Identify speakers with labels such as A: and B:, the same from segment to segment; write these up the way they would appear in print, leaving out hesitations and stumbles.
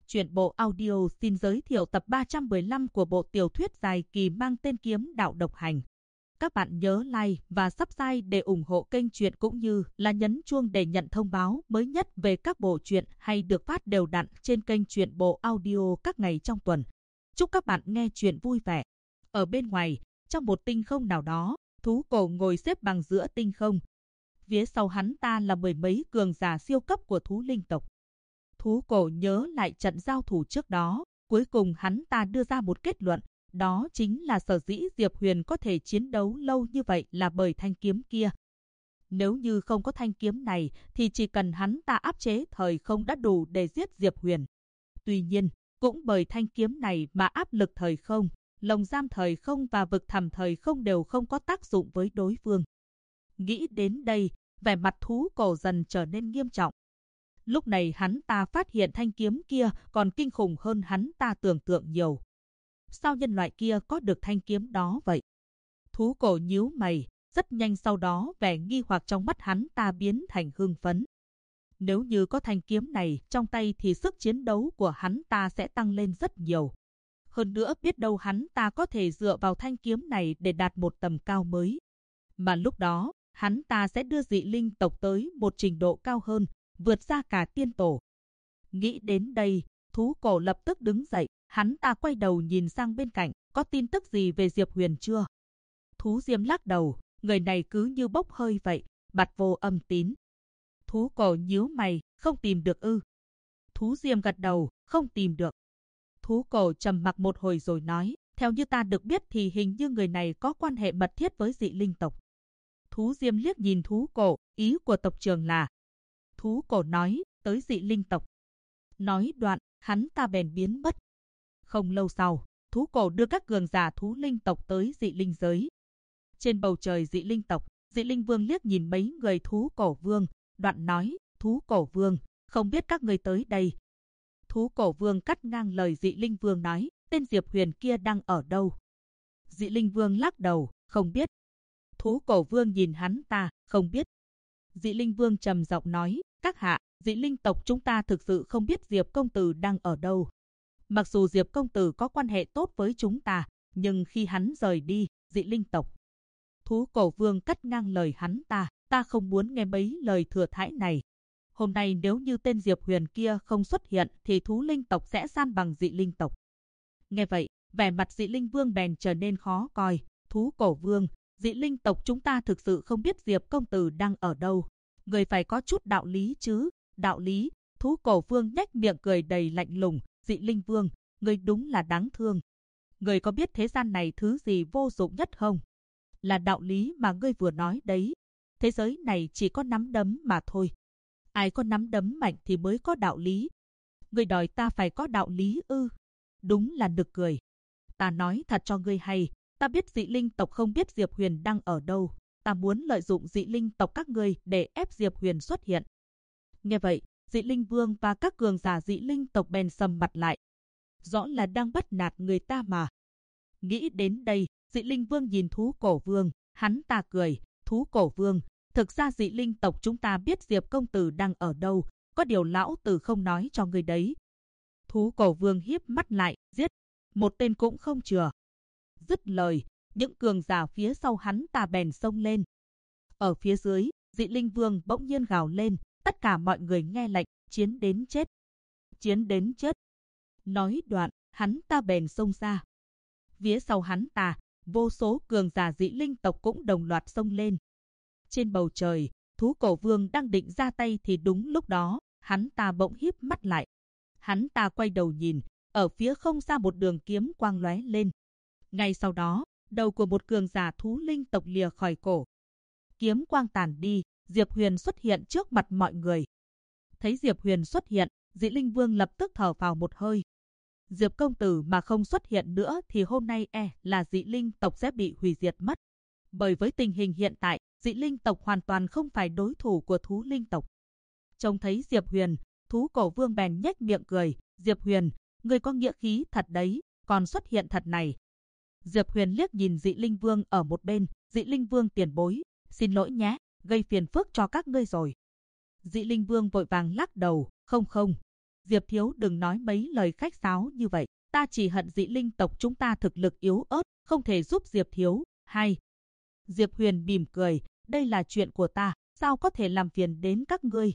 A: Truyện bộ audio xin giới thiệu tập 315 của bộ tiểu thuyết dài kỳ mang tên Kiếm Đạo Độc Hành. Các bạn nhớ like và subscribe để ủng hộ kênh truyện cũng như là nhấn chuông để nhận thông báo mới nhất về các bộ truyện hay được phát đều đặn trên kênh truyện bộ audio các ngày trong tuần. Chúc các bạn nghe truyện vui vẻ. Ở bên ngoài, trong một tinh không nào đó, thú cổ ngồi xếp bằng giữa tinh không. Phía sau hắn ta là mười mấy cường giả siêu cấp của thú linh tộc. Thú cổ nhớ lại trận giao thủ trước đó, cuối cùng hắn ta đưa ra một kết luận, đó chính là sở dĩ Diệp Huyền có thể chiến đấu lâu như vậy là bởi thanh kiếm kia. Nếu như không có thanh kiếm này thì chỉ cần hắn ta áp chế thời không đã đủ để giết Diệp Huyền. Tuy nhiên, cũng bởi thanh kiếm này mà áp lực thời không, lồng giam thời không và vực thẳm thời không đều không có tác dụng với đối phương. Nghĩ đến đây, vẻ mặt thú cổ dần trở nên nghiêm trọng. Lúc này hắn ta phát hiện thanh kiếm kia còn kinh khủng hơn hắn ta tưởng tượng nhiều. Sao nhân loại kia có được thanh kiếm đó vậy? Thú cổ nhíu mày, rất nhanh sau đó vẻ nghi hoặc trong mắt hắn ta biến thành hưng phấn. Nếu như có thanh kiếm này trong tay thì sức chiến đấu của hắn ta sẽ tăng lên rất nhiều. Hơn nữa biết đâu hắn ta có thể dựa vào thanh kiếm này để đạt một tầm cao mới. Mà lúc đó, hắn ta sẽ đưa dị linh tộc tới một trình độ cao hơn, vượt ra cả tiên tổ. Nghĩ đến đây, thú cổ lập tức đứng dậy, hắn ta quay đầu nhìn sang bên cạnh, có tin tức gì về Diệp Huyền chưa? Thú Diêm lắc đầu, người này cứ như bốc hơi vậy, bặt vô âm tín. Thú cổ nhíu mày, không tìm được ư? Thú Diêm gật đầu, không tìm được. Thú cổ trầm mặc một hồi rồi nói, theo như ta được biết thì hình như người này có quan hệ mật thiết với dị linh tộc. Thú Diêm liếc nhìn thú cổ, ý của tộc trưởng là. Thú cổ nói, tới dị linh tộc. Nói đoạn, hắn ta bèn biến mất. Không lâu sau, thú cổ đưa các cường giả thú linh tộc tới dị linh giới. Trên bầu trời dị linh tộc, dị linh vương liếc nhìn mấy người thú cổ vương, đoạn nói, thú cổ vương, không biết các người tới đây. Thú cổ vương cắt ngang lời dị linh vương nói, tên Diệp Huyền kia đang ở đâu? Dị linh vương lắc đầu, không biết. Thú cổ vương nhìn hắn ta, không biết. Dị linh vương trầm giọng nói, các hạ, dị linh tộc chúng ta thực sự không biết Diệp công tử đang ở đâu. Mặc dù Diệp công tử có quan hệ tốt với chúng ta, nhưng khi hắn rời đi, dị linh tộc. Thú cổ vương cắt ngang lời hắn ta không muốn nghe mấy lời thừa thãi này. Hôm nay nếu như tên Diệp Huyền kia không xuất hiện thì thú linh tộc sẽ san bằng dị linh tộc. Nghe vậy, vẻ mặt dị linh vương bèn trở nên khó coi. Thú cổ vương, dị linh tộc chúng ta thực sự không biết Diệp công tử đang ở đâu. Người phải có chút đạo lý chứ. Đạo lý, thú cổ vương nhếch miệng cười đầy lạnh lùng. Dị linh vương, người đúng là đáng thương. Người có biết thế gian này thứ gì vô dụng nhất không? Là đạo lý mà ngươi vừa nói đấy. Thế giới này chỉ có nắm đấm mà thôi. Ai có nắm đấm mạnh thì mới có đạo lý. Ngươi đòi ta phải có đạo lý ư? Đúng là nực cười. Ta nói thật cho ngươi hay, ta biết dị linh tộc không biết Diệp Huyền đang ở đâu. Ta muốn lợi dụng dị linh tộc các ngươi để ép Diệp Huyền xuất hiện. Nghe vậy, dị linh vương và các cường giả dị linh tộc bèn sầm mặt lại. Rõ là đang bắt nạt người ta mà. Nghĩ đến đây, dị linh vương nhìn thú cổ vương, hắn ta cười, thú cổ vương, thực ra dị linh tộc chúng ta biết Diệp công tử đang ở đâu, có điều lão tử không nói cho người đấy. Thú cổ vương híp mắt lại, giết, một tên cũng không chừa. Dứt lời, những cường giả phía sau hắn ta bèn xông lên. Ở phía dưới, dị linh vương bỗng nhiên gào lên, tất cả mọi người nghe lệnh, chiến đến chết. Chiến đến chết. Nói đoạn, hắn ta bèn xông ra. Phía sau hắn ta, vô số cường giả dị linh tộc cũng đồng loạt xông lên. Trên bầu trời, thú cổ vương đang định ra tay thì đúng lúc đó, hắn ta bỗng híp mắt lại. Hắn ta quay đầu nhìn, ở phía không xa một đường kiếm quang lóe lên. Ngay sau đó, đầu của một cường giả thú linh tộc lìa khỏi cổ. Kiếm quang tàn đi, Diệp Huyền xuất hiện trước mặt mọi người. Thấy Diệp Huyền xuất hiện, dị linh vương lập tức thở phào một hơi. Diệp công tử mà không xuất hiện nữa thì hôm nay là dị linh tộc sẽ bị hủy diệt mất. Bởi với tình hình hiện tại, dị linh tộc hoàn toàn không phải đối thủ của thú linh tộc. Trông thấy Diệp Huyền, thú cổ vương bèn nhếch miệng cười. Diệp Huyền, người có nghĩa khí thật đấy, còn xuất hiện thật này. Diệp Huyền liếc nhìn dị linh vương ở một bên, dị linh vương tiền bối, xin lỗi nhé, gây phiền phức cho các ngươi rồi. Dị linh vương vội vàng lắc đầu, không. Diệp thiếu đừng nói mấy lời khách sáo như vậy, ta chỉ hận dị linh tộc chúng ta thực lực yếu ớt, không thể giúp Diệp thiếu. Hay. Diệp Huyền mỉm cười, đây là chuyện của ta, sao có thể làm phiền đến các ngươi.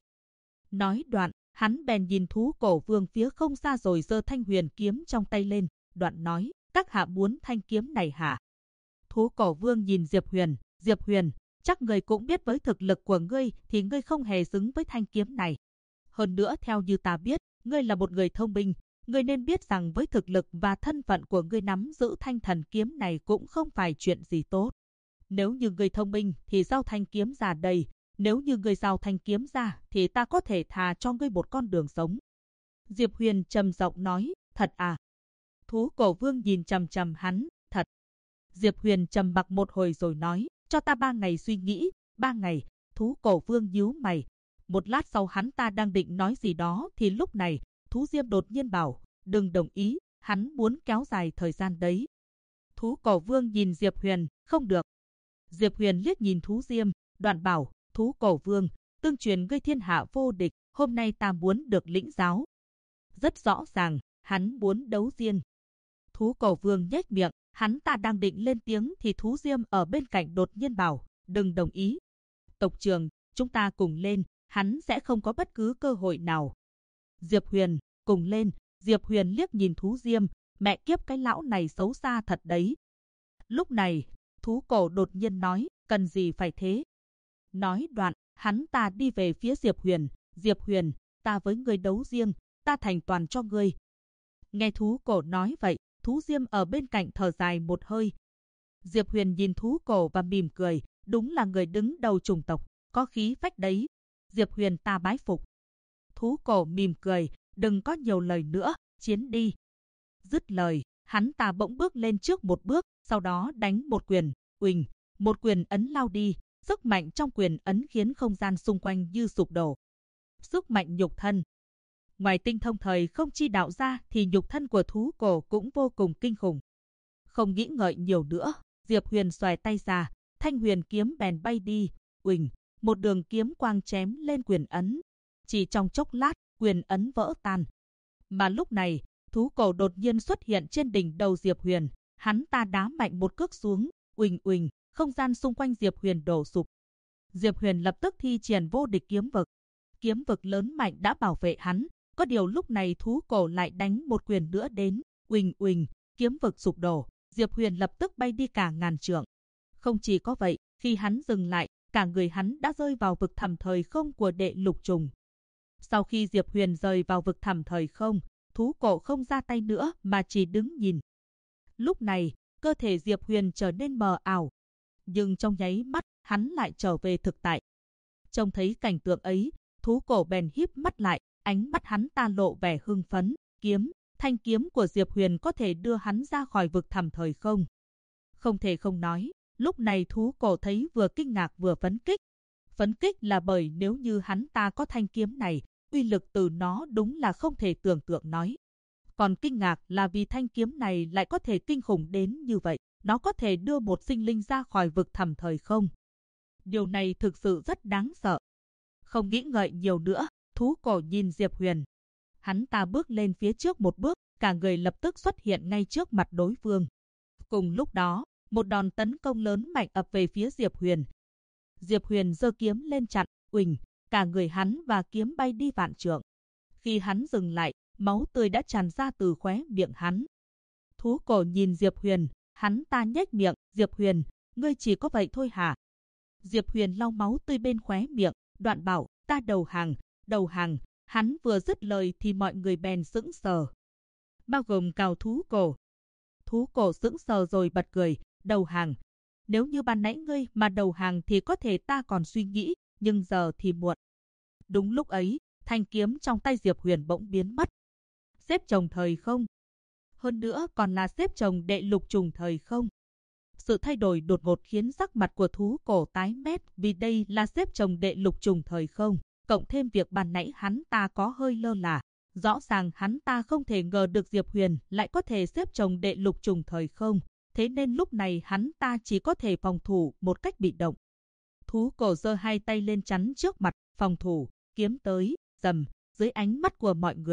A: Nói đoạn, hắn bèn nhìn thú cổ vương phía không xa rồi giơ thanh huyền kiếm trong tay lên, đoạn nói, các hạ muốn thanh kiếm này hả? Thú cổ vương nhìn Diệp Huyền, chắc ngươi cũng biết với thực lực của ngươi thì ngươi không hề xứng với thanh kiếm này. Hơn nữa theo như ta biết, ngươi là một người thông minh, ngươi nên biết rằng với thực lực và thân phận của ngươi nắm giữ thanh thần kiếm này cũng không phải chuyện gì tốt. Nếu như ngươi thông minh thì giao thanh kiếm ra đây, nếu như ngươi giao thanh kiếm ra thì ta có thể thà cho ngươi một con đường sống. Diệp Huyền trầm giọng nói, thật à? Thú cổ vương nhìn chằm chằm hắn, thật. Diệp Huyền trầm mặc một hồi rồi nói, cho ta 3 ngày suy nghĩ. 3 ngày. Thú cổ vương nhíu mày. Một lát sau hắn ta đang định nói gì đó thì lúc này, Thú Diêm đột nhiên bảo, đừng đồng ý, hắn muốn kéo dài thời gian đấy. Thú cổ vương nhìn Diệp Huyền, không được. Diệp Huyền liếc nhìn Thú Diêm, đoạn bảo, Thú cổ vương, tương truyền ngươi thiên hạ vô địch, hôm nay ta muốn được lĩnh giáo. Rất rõ ràng, hắn muốn đấu riêng. Thú cổ vương nhếch miệng, hắn ta đang định lên tiếng thì Thú Diêm ở bên cạnh đột nhiên bảo, đừng đồng ý. Tộc trưởng, chúng ta cùng lên, hắn sẽ không có bất cứ cơ hội nào. Diệp Huyền, cùng lên. Diệp Huyền liếc nhìn Thú Diêm, mẹ kiếp cái lão này xấu xa thật đấy. Lúc này, thú cổ đột nhiên nói, cần gì phải thế. Nói đoạn, hắn ta đi về phía Diệp Huyền. Diệp Huyền, ta với ngươi đấu riêng, ta thành toàn cho ngươi. Nghe thú cổ nói vậy, Thú Diêm ở bên cạnh thở dài một hơi. Diệp Huyền nhìn thú cổ và mỉm cười, đúng là người đứng đầu chủng tộc, có khí phách đấy. Diệp Huyền ta bái phục. Thú cổ mỉm cười, đừng có nhiều lời nữa, chiến đi. Dứt lời, hắn ta bỗng bước lên trước một bước, sau đó đánh một quyền, uỳnh, một quyền ấn lao đi, sức mạnh trong quyền ấn khiến không gian xung quanh như sụp đổ. Sức mạnh nhục thân. Ngoài tinh thông thời không chi đạo ra thì nhục thân của thú cổ cũng vô cùng kinh khủng. Không nghĩ ngợi nhiều nữa, Diệp Huyền xoài tay ra, thanh huyền kiếm bèn bay đi, uỳnh, một đường kiếm quang chém lên quyền ấn. Chỉ trong chốc lát, quyền ấn vỡ tan. Mà lúc này, thú cổ đột nhiên xuất hiện trên đỉnh đầu Diệp Huyền, hắn ta đá mạnh một cước xuống, uỳnh uỳnh, không gian xung quanh Diệp Huyền đổ sụp. Diệp Huyền lập tức thi triển vô địch kiếm vực. Kiếm vực lớn mạnh đã bảo vệ hắn, có điều lúc này thú cổ lại đánh một quyền nữa đến, uỳnh uỳnh, kiếm vực sụp đổ, Diệp Huyền lập tức bay đi cả ngàn trượng. Không chỉ có vậy, khi hắn dừng lại, cả người hắn đã rơi vào vực thẳm thời không của đệ lục trùng. Sau khi Diệp Huyền rời vào vực thẳm thời không, thú cổ không ra tay nữa mà chỉ đứng nhìn. Lúc này, cơ thể Diệp Huyền trở nên mờ ảo, nhưng trong nháy mắt, hắn lại trở về thực tại. Trông thấy cảnh tượng ấy, thú cổ bèn híp mắt lại, ánh mắt hắn ta lộ vẻ hưng phấn, thanh kiếm của Diệp Huyền có thể đưa hắn ra khỏi vực thẳm thời không. Không thể không nói, lúc này thú cổ thấy vừa kinh ngạc vừa phấn kích. Phấn kích là bởi nếu như hắn ta có thanh kiếm này, uy lực từ nó đúng là không thể tưởng tượng nói. Còn kinh ngạc là vì thanh kiếm này lại có thể kinh khủng đến như vậy, nó có thể đưa một sinh linh ra khỏi vực thẳm thời không. Điều này thực sự rất đáng sợ. Không nghĩ ngợi nhiều nữa, thú cổ nhìn Diệp Huyền. Hắn ta bước lên phía trước một bước, cả người lập tức xuất hiện ngay trước mặt đối phương. Cùng lúc đó, một đòn tấn công lớn mạnh ập về phía Diệp Huyền. Diệp Huyền giơ kiếm lên chặn, uỳnh, cả người hắn và kiếm bay đi vạn trượng. Khi hắn dừng lại, máu tươi đã tràn ra từ khóe miệng hắn. Thú cổ nhìn Diệp Huyền, hắn ta nhếch miệng, Diệp Huyền, ngươi chỉ có vậy thôi hả? Diệp Huyền lau máu tươi bên khóe miệng, đoạn bảo, ta đầu hàng. Hắn vừa dứt lời thì mọi người bèn sững sờ. Bao gồm cào thú cổ. Thú cổ sững sờ rồi bật cười, đầu hàng. Nếu như ban nãy ngươi mà đầu hàng thì có thể ta còn suy nghĩ, nhưng giờ thì muộn. Đúng lúc ấy, thanh kiếm trong tay Diệp Huyền bỗng biến mất. Xếp chồng thời không. Hơn nữa còn là xếp chồng đệ lục trùng thời không. Sự thay đổi đột ngột khiến sắc mặt của thú cổ tái mét vì đây là xếp chồng đệ lục trùng thời không. Cộng thêm việc ban nãy hắn ta có hơi lơ là. Rõ ràng hắn ta không thể ngờ được Diệp Huyền lại có thể xếp chồng đệ lục trùng thời không. Thế nên lúc này hắn ta chỉ có thể phòng thủ một cách bị động. Thú cổ giơ hai tay lên chắn trước mặt, phòng thủ, kiếm tới, rầm, dưới ánh mắt của mọi người,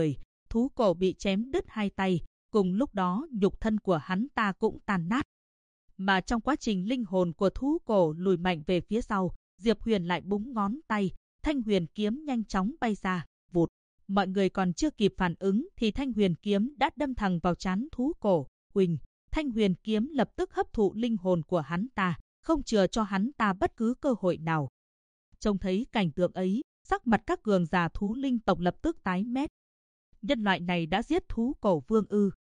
A: thú cổ bị chém đứt hai tay, cùng lúc đó nhục thân của hắn ta cũng tàn nát. Mà trong quá trình linh hồn của thú cổ lùi mạnh về phía sau, Diệp Huyền lại búng ngón tay, thanh huyền kiếm nhanh chóng bay ra, vụt. Mọi người còn chưa kịp phản ứng thì thanh huyền kiếm đã đâm thẳng vào trán thú cổ. Huỳnh, thanh huyền kiếm lập tức hấp thụ linh hồn của hắn ta, không chừa cho hắn ta bất cứ cơ hội nào. Trông thấy cảnh tượng ấy, sắc mặt các cường giả thú linh tộc lập tức tái mét. Nhân loại này đã giết thú cổ vương ư?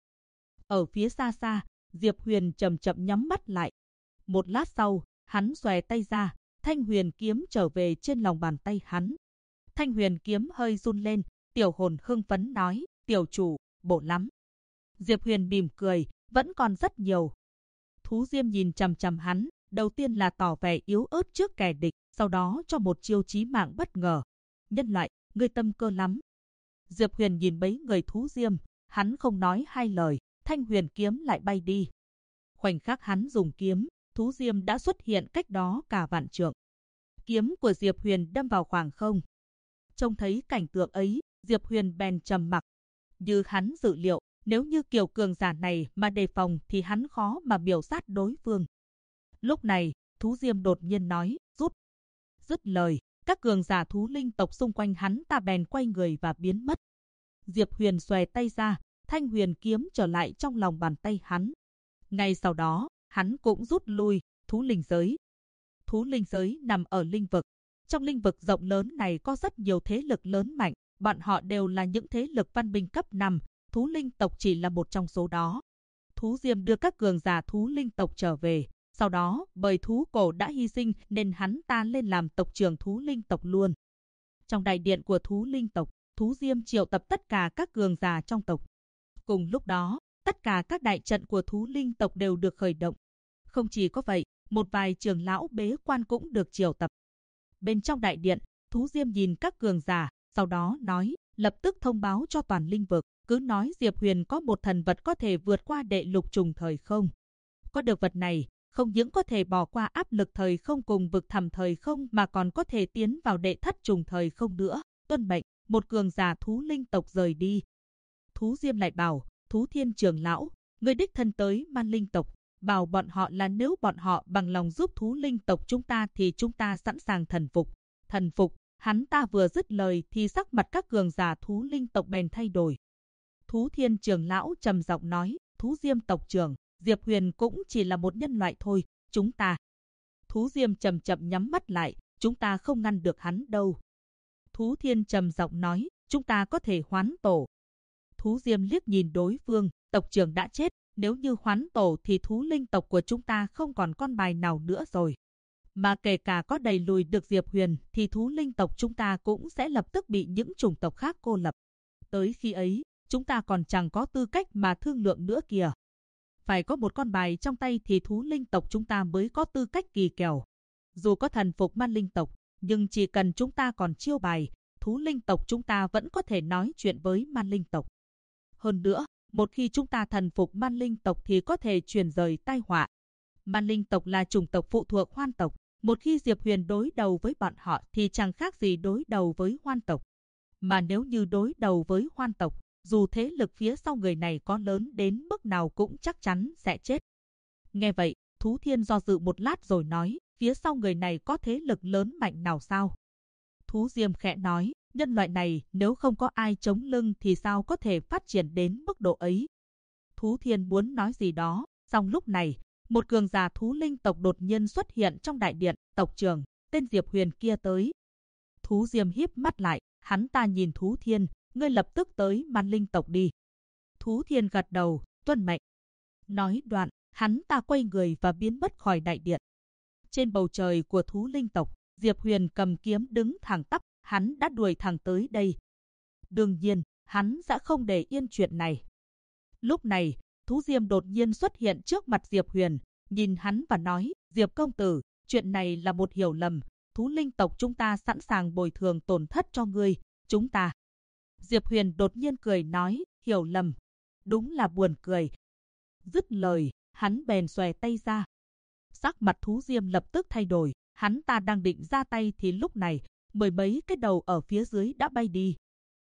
A: Ở phía xa xa, Diệp Huyền chậm chậm nhắm mắt lại. Một lát sau, hắn xòe tay ra, thanh huyền kiếm trở về trên lòng bàn tay hắn. Thanh huyền kiếm hơi run lên, tiểu hồn hưng phấn nói, tiểu chủ, bổ lắm. Diệp Huyền mỉm cười, vẫn còn rất nhiều. Thú Diêm nhìn chằm chằm hắn, đầu tiên là tỏ vẻ yếu ớt trước kẻ địch, sau đó cho một chiêu chí mạng bất ngờ. Nhân loại, ngươi tâm cơ lắm. Diệp Huyền nhìn mấy người thú Diêm, hắn không nói hai lời, thanh huyền kiếm lại bay đi. Khoảnh khắc hắn dùng kiếm, thú Diêm đã xuất hiện cách đó cả vạn trượng. Kiếm của Diệp Huyền đâm vào khoảng không. Trông thấy cảnh tượng ấy, Diệp Huyền bèn trầm mặc. Như hắn dự liệu, nếu như kiểu cường giả này mà đề phòng thì hắn khó mà miểu sát đối phương. Lúc này, thú Diêm đột nhiên nói, rút. Dứt lời, các cường giả thú linh tộc xung quanh hắn ta bèn quay người và biến mất. Diệp Huyền xòe tay ra, thanh huyền kiếm trở lại trong lòng bàn tay hắn. Ngay sau đó, hắn cũng rút lui, thú linh giới. Thú linh giới nằm ở linh vực. Trong linh vực rộng lớn này có rất nhiều thế lực lớn mạnh, bọn họ đều là những thế lực văn minh cấp 5, thú linh tộc chỉ là một trong số đó. Thú Diêm đưa các cường giả thú linh tộc trở về, sau đó bởi thú cổ đã hy sinh nên hắn ta lên làm tộc trưởng thú linh tộc luôn. Trong đại điện của thú linh tộc, thú Diêm triệu tập tất cả các cường giả trong tộc. Cùng lúc đó, tất cả các đại trận của thú linh tộc đều được khởi động. Không chỉ có vậy, một vài trưởng lão bế quan cũng được triệu tập. Bên trong đại điện, thú Diêm nhìn các cường giả, sau đó nói, lập tức thông báo cho toàn linh vực, cứ nói Diệp Huyền có một thần vật có thể vượt qua đệ lục trùng thời không. Có được vật này, không những có thể bỏ qua áp lực thời không cùng vực thẳm thời không mà còn có thể tiến vào đệ thất trùng thời không nữa. Tuân mệnh, một cường giả thú linh tộc rời đi. Thú Diêm lại bảo, Thú Thiên trưởng lão, người đích thân tới Man linh tộc, bảo bọn họ là nếu bọn họ bằng lòng giúp thú linh tộc chúng ta thì chúng ta sẵn sàng thần phục. Thần phục, hắn ta vừa dứt lời thì sắc mặt các cường giả thú linh tộc bèn thay đổi. Thú Thiên trưởng lão trầm giọng nói, Thú Diêm tộc trưởng, Diệp Huyền cũng chỉ là một nhân loại thôi, chúng ta. Thú Diêm chậm chậm nhắm mắt lại, chúng ta không ngăn được hắn đâu. Thú Thiên trầm giọng nói, chúng ta có thể hoán tổ. Thú Diêm liếc nhìn đối phương, tộc trưởng đã chết, nếu như hoán tổ thì thú linh tộc của chúng ta không còn con bài nào nữa rồi. Mà kể cả có đẩy lùi được Diệp Huyền thì thú linh tộc chúng ta cũng sẽ lập tức bị những chủng tộc khác cô lập. Tới khi ấy, chúng ta còn chẳng có tư cách mà thương lượng nữa kìa. Phải có một con bài trong tay thì thú linh tộc chúng ta mới có tư cách kỳ kèo. Dù có thần phục Man linh tộc, nhưng chỉ cần chúng ta còn chiêu bài, thú linh tộc chúng ta vẫn có thể nói chuyện với Man linh tộc. Hơn nữa, một khi chúng ta thần phục Man linh tộc thì có thể truyền rời tai họa. Man linh tộc là chủng tộc phụ thuộc Hoan tộc. Một khi Diệp Huyền đối đầu với bọn họ thì chẳng khác gì đối đầu với Hoan tộc. Mà nếu như đối đầu với Hoan tộc, dù thế lực phía sau người này có lớn đến mức nào cũng chắc chắn sẽ chết. Nghe vậy, Thú Thiên do dự một lát rồi nói, phía sau người này có thế lực lớn mạnh nào sao? Thú Diêm khẽ nói, nhân loại này nếu không có ai chống lưng thì sao có thể phát triển đến mức độ ấy? Thú Thiên muốn nói gì đó, song lúc này, một cường giả thú linh tộc đột nhiên xuất hiện trong đại điện, tộc trưởng, tên Diệp Huyền kia tới. Thú Diêm híp mắt lại, hắn ta nhìn Thú Thiên, ngươi lập tức tới Man linh tộc đi. Thú Thiên gật đầu, tuân mệnh. Nói đoạn, hắn ta quay người và biến mất khỏi đại điện. Trên bầu trời của thú linh tộc, Diệp Huyền cầm kiếm đứng thẳng tắp, hắn đã đuổi thẳng tới đây. Đương nhiên, hắn sẽ không để yên chuyện này. Lúc này, Thú Diêm đột nhiên xuất hiện trước mặt Diệp Huyền, nhìn hắn và nói, Diệp công tử, chuyện này là một hiểu lầm, thú linh tộc chúng ta sẵn sàng bồi thường tổn thất cho ngươi, chúng ta. Diệp Huyền đột nhiên cười nói, hiểu lầm, đúng là buồn cười. Dứt lời, hắn bèn xòe tay ra. Sắc mặt Thú Diêm lập tức thay đổi, hắn ta đang định ra tay thì lúc này, mười mấy cái đầu ở phía dưới đã bay đi.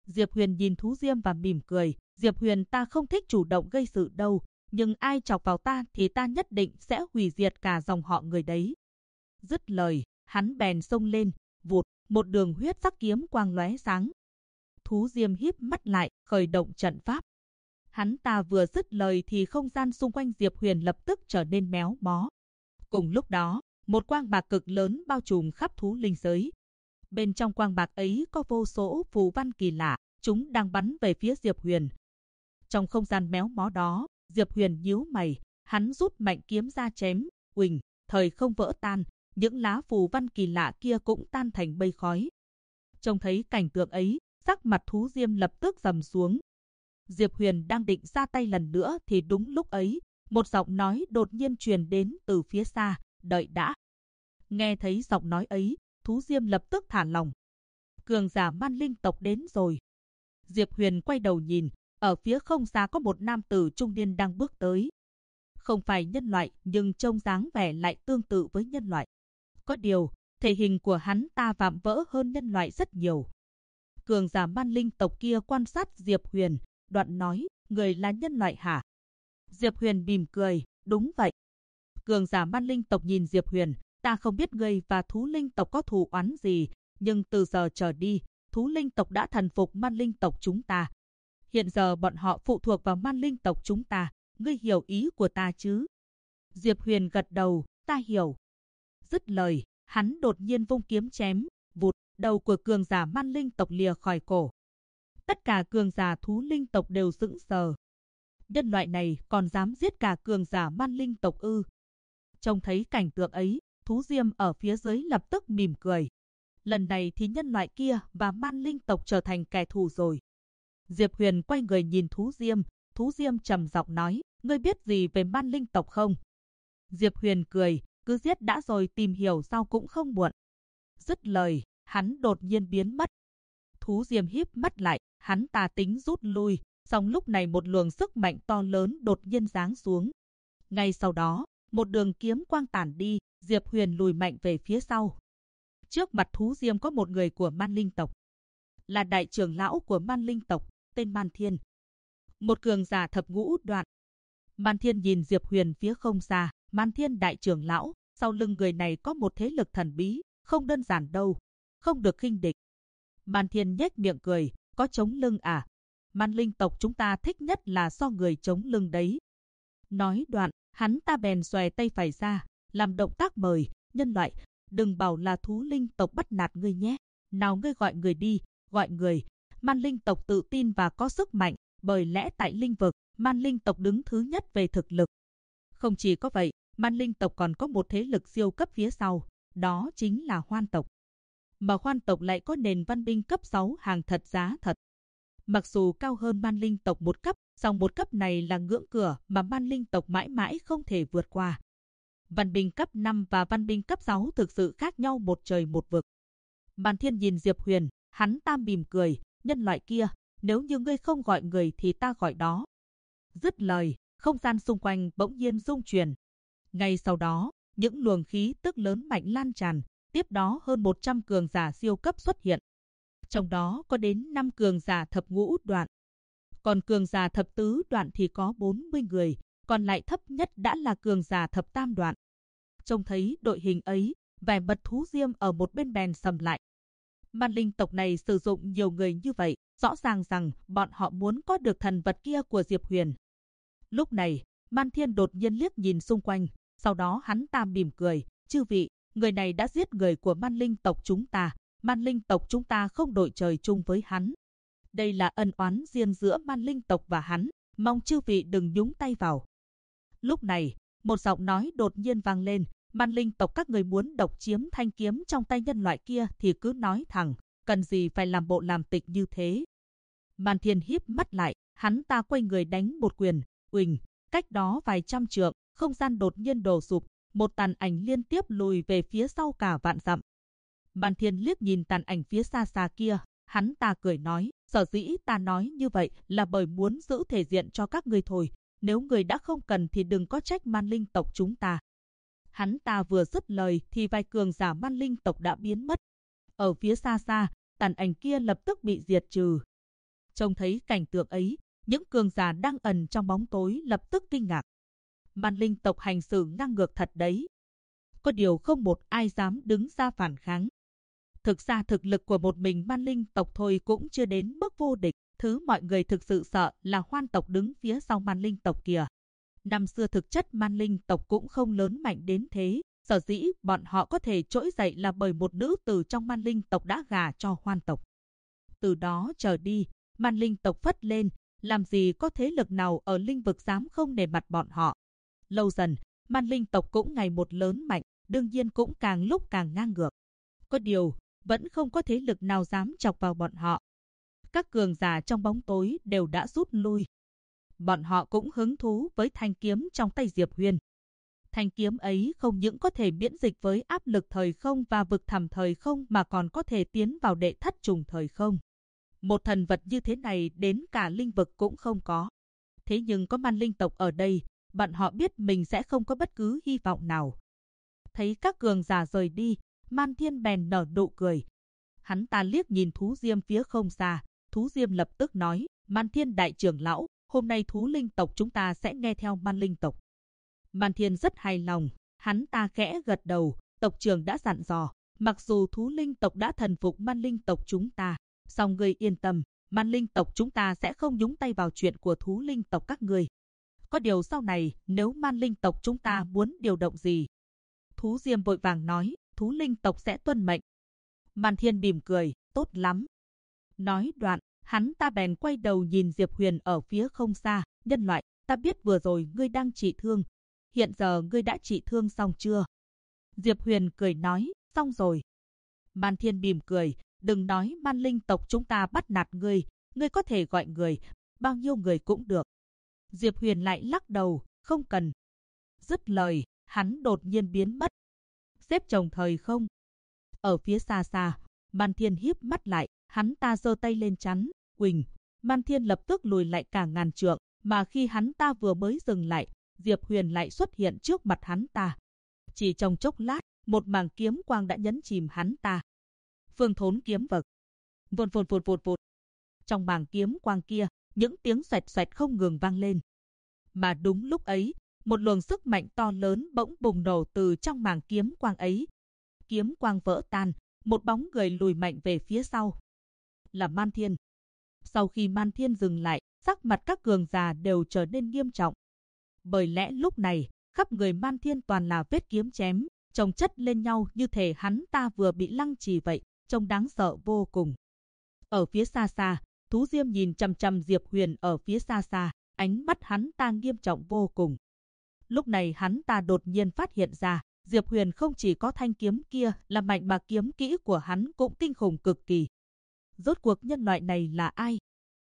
A: Diệp Huyền nhìn Thú Diêm và mỉm cười. Diệp Huyền, ta không thích chủ động gây sự đâu, nhưng ai chọc vào ta thì ta nhất định sẽ hủy diệt cả dòng họ người đấy. Dứt lời, hắn bèn xông lên, vụt, một đường huyết sắc kiếm quang lóe sáng. Thú Diêm híp mắt lại, khởi động trận pháp. Hắn ta vừa dứt lời thì không gian xung quanh Diệp Huyền lập tức trở nên méo mó. Cùng lúc đó, một quang bạc cực lớn bao trùm khắp thú linh giới. Bên trong quang bạc ấy có vô số phù văn kỳ lạ, chúng đang bắn về phía Diệp Huyền. Trong không gian méo mó đó, Diệp Huyền nhíu mày, hắn rút mạnh kiếm ra chém, uỳnh, thời không vỡ tan, những lá phù văn kỳ lạ kia cũng tan thành mây khói. Trông thấy cảnh tượng ấy, sắc mặt Thú Diêm lập tức trầm xuống. Diệp Huyền đang định ra tay lần nữa thì đúng lúc ấy, một giọng nói đột nhiên truyền đến từ phía xa, đợi đã. Nghe thấy giọng nói ấy, Thú Diêm lập tức thả lòng. Cường giả Man Linh tộc đến rồi. Diệp Huyền quay đầu nhìn, ở phía không xa có một nam tử trung niên đang bước tới. Không phải nhân loại nhưng trông dáng vẻ lại tương tự với nhân loại. Có điều, thể hình của hắn ta vạm vỡ hơn nhân loại rất nhiều. Cường giả Man Linh tộc kia quan sát Diệp Huyền, đoạn nói, người là nhân loại hả? Diệp Huyền mỉm cười, đúng vậy. Cường giả Man Linh tộc nhìn Diệp Huyền, ta không biết ngươi và thú linh tộc có thù oán gì, nhưng từ giờ trở đi, thú linh tộc đã thần phục Man Linh tộc chúng ta. Hiện giờ bọn họ phụ thuộc vào Man Linh tộc chúng ta, ngươi hiểu ý của ta chứ? Diệp Huyền gật đầu, ta hiểu. Dứt lời, hắn đột nhiên vung kiếm chém, vụt, đầu của cường giả Man Linh tộc lìa khỏi cổ. Tất cả cường giả thú linh tộc đều sững sờ. Nhân loại này còn dám giết cả cường giả Man Linh tộc ư? Trông thấy cảnh tượng ấy, Thú Diêm ở phía dưới lập tức mỉm cười. Lần này thì nhân loại kia và Man Linh tộc trở thành kẻ thù rồi. Diệp Huyền quay người nhìn Thú Diêm trầm giọng nói, ngươi biết gì về Man Linh tộc không? Diệp Huyền cười, cứ giết đã rồi tìm hiểu sau cũng không muộn. Dứt lời, hắn đột nhiên biến mất. Thú Diêm híp mắt lại, hắn ta tính rút lui, song lúc này một luồng sức mạnh to lớn đột nhiên giáng xuống. Ngay sau đó, một đường kiếm quang tản đi, Diệp Huyền lùi mạnh về phía sau. Trước mặt Thú Diêm có một người của Man Linh tộc, là đại trưởng lão của Man Linh tộc, tên Man Thiên. Một cường giả thập ngũ đoạn. Man Thiên nhìn Diệp Huyền phía không xa, Man Thiên đại trưởng lão, sau lưng người này có một thế lực thần bí, không đơn giản đâu, không được khinh địch. Man Thiên nhếch miệng cười, có chống lưng à? Man Linh tộc chúng ta thích nhất là do người chống lưng đấy. Nói đoạn, hắn ta bèn xòe tay phải ra, làm động tác mời, nhân loại, đừng bảo là thú linh tộc bắt nạt ngươi nhé. Nào ngươi gọi người đi, gọi người. Man Linh tộc tự tin và có sức mạnh, bởi lẽ tại linh vực, Man Linh tộc đứng thứ nhất về thực lực. Không chỉ có vậy, Man Linh tộc còn có một thế lực siêu cấp phía sau, đó chính là Hoan tộc. Mà Hoan tộc lại có nền văn binh cấp 6 hàng thật giá thật. Mặc dù cao hơn Man Linh tộc một cấp, song một cấp này là ngưỡng cửa mà Man Linh tộc mãi mãi không thể vượt qua. Văn binh cấp 5 và văn binh cấp 6 thực sự khác nhau một trời một vực. Man Thiên nhìn Diệp Huyền, hắn ta mỉm cười, nhân loại kia, nếu như ngươi không gọi người thì ta gọi đó. Dứt lời, không gian xung quanh bỗng nhiên rung chuyển. Ngay sau đó, những luồng khí tức lớn mạnh lan tràn, tiếp đó hơn 100 cường giả siêu cấp xuất hiện. Trong đó có đến 5 cường giả thập ngũ đoạn. Còn cường giả thập tứ đoạn thì có 40 người, còn lại thấp nhất đã là cường giả thập tam đoạn. Trông thấy đội hình ấy, vẻ mặt Thú Diêm ở một bên bèn sầm lại. Man Linh tộc này sử dụng nhiều người như vậy, rõ ràng rằng bọn họ muốn có được thần vật kia của Diệp Huyền. Lúc này, Man Thiên đột nhiên liếc nhìn xung quanh, sau đó hắn ta mỉm cười, chư vị, người này đã giết người của Man Linh tộc chúng ta, Man Linh tộc chúng ta không đội trời chung với hắn. Đây là ân oán riêng giữa Man Linh tộc và hắn, mong chư vị đừng nhúng tay vào. Lúc này, một giọng nói đột nhiên vang lên, Man Linh tộc các người muốn độc chiếm thanh kiếm trong tay nhân loại kia thì cứ nói thẳng, cần gì phải làm bộ làm tịch như thế. Man Thiên híp mắt lại, hắn ta quay người đánh một quyền, uỳnh, cách đó vài trăm trượng, không gian đột nhiên đổ sụp, một tàn ảnh liên tiếp lùi về phía sau cả vạn dặm. Man Thiên liếc nhìn tàn ảnh phía xa xa kia, hắn ta cười nói, sở dĩ ta nói như vậy là bởi muốn giữ thể diện cho các ngươi thôi, nếu người đã không cần thì đừng có trách Man Linh tộc chúng ta. Hắn ta vừa dứt lời thì vài cường giả Man Linh tộc đã biến mất. Ở phía xa xa, tàn ảnh kia lập tức bị diệt trừ. Trông thấy cảnh tượng ấy, những cường giả đang ẩn trong bóng tối lập tức kinh ngạc. Man linh tộc hành xử ngang ngược thật đấy. Có điều không một ai dám đứng ra phản kháng. Thực ra thực lực của một mình man linh tộc thôi cũng chưa đến mức vô địch. Thứ mọi người thực sự sợ là hoan tộc đứng phía sau man linh tộc kìa. Năm xưa thực chất man linh tộc cũng không lớn mạnh đến thế. Sở dĩ bọn họ có thể trỗi dậy là bởi một nữ tử trong man linh tộc đã gả cho hoan tộc. Từ đó trở đi, man linh tộc phất lên, làm gì có thế lực nào ở linh vực dám không nể mặt bọn họ. Lâu dần, man linh tộc cũng ngày một lớn mạnh, đương nhiên cũng càng lúc càng ngang ngược. Có điều, vẫn không có thế lực nào dám chọc vào bọn họ. Các cường giả trong bóng tối đều đã rút lui. Bọn họ cũng hứng thú với thanh kiếm trong tay Diệp Huyền. Thanh kiếm ấy không những có thể miễn dịch với áp lực thời không và vực thẳm thời không mà còn có thể tiến vào đệ thất trùng thời không. Một thần vật như thế này đến cả linh vực cũng không có. Thế nhưng có man linh tộc ở đây, bọn họ biết mình sẽ không có bất cứ hy vọng nào. Thấy các cường giả rời đi, Man Thiên bèn nở nụ cười. Hắn ta liếc nhìn thú diêm phía không xa, thú diêm lập tức nói, Man Thiên đại trưởng lão, hôm nay thú linh tộc chúng ta sẽ nghe theo man linh tộc. Man Thiên rất hài lòng, hắn ta khẽ gật đầu, tộc trưởng đã dặn dò, mặc dù thú linh tộc đã thần phục man linh tộc chúng ta, song ngươi yên tâm, man linh tộc chúng ta sẽ không nhúng tay vào chuyện của thú linh tộc các ngươi. Có điều sau này, nếu man linh tộc chúng ta muốn điều động gì? Thú diêm vội vàng nói, thú linh tộc sẽ tuân mệnh. Man Thiên mỉm cười, tốt lắm. Nói đoạn, hắn ta bèn quay đầu nhìn Diệp Huyền ở phía không xa, nhân loại, ta biết vừa rồi ngươi đang trị thương. Hiện giờ ngươi đã trị thương xong chưa? Diệp Huyền cười nói, xong rồi. Man Thiên mỉm cười, đừng nói man linh tộc chúng ta bắt nạt ngươi, ngươi có thể gọi người, bao nhiêu người cũng được. Diệp Huyền lại lắc đầu, không cần. Dứt lời, hắn đột nhiên biến mất. Xếp chồng thời không. Ở phía xa xa, Man Thiên híp mắt lại, hắn ta giơ tay lên chắn, Quỳnh. Man Thiên lập tức lùi lại cả ngàn trượng, mà khi hắn ta vừa mới dừng lại, Diệp Huyền lại xuất hiện trước mặt hắn ta. Chỉ trong chốc lát, một mảng kiếm quang đã nhấn chìm hắn ta. Phương Thốn kiếm vực. Vụt vụt vụt vụt vụt. Trong mảng kiếm quang kia, những tiếng xoẹt xoẹt không ngừng vang lên. Mà đúng lúc ấy, một luồng sức mạnh to lớn bỗng bùng nổ từ trong mảng kiếm quang ấy. Kiếm quang vỡ tan, một bóng người lùi mạnh về phía sau. Là Man Thiên. Sau khi Man Thiên dừng lại, sắc mặt các cường giả đều trở nên nghiêm trọng. Bởi lẽ lúc này, khắp người Man Thiên toàn là vết kiếm chém, chồng chất lên nhau như thể hắn ta vừa bị lăng trì vậy, trông đáng sợ vô cùng. Ở phía xa xa, thú diêm nhìn chằm chằm Diệp Huyền ở phía xa xa, ánh mắt hắn ta nghiêm trọng vô cùng. Lúc này hắn ta đột nhiên phát hiện ra, Diệp Huyền không chỉ có thanh kiếm kia là mạnh mà kiếm kỹ của hắn cũng kinh khủng cực kỳ. Rốt cuộc nhân loại này là ai?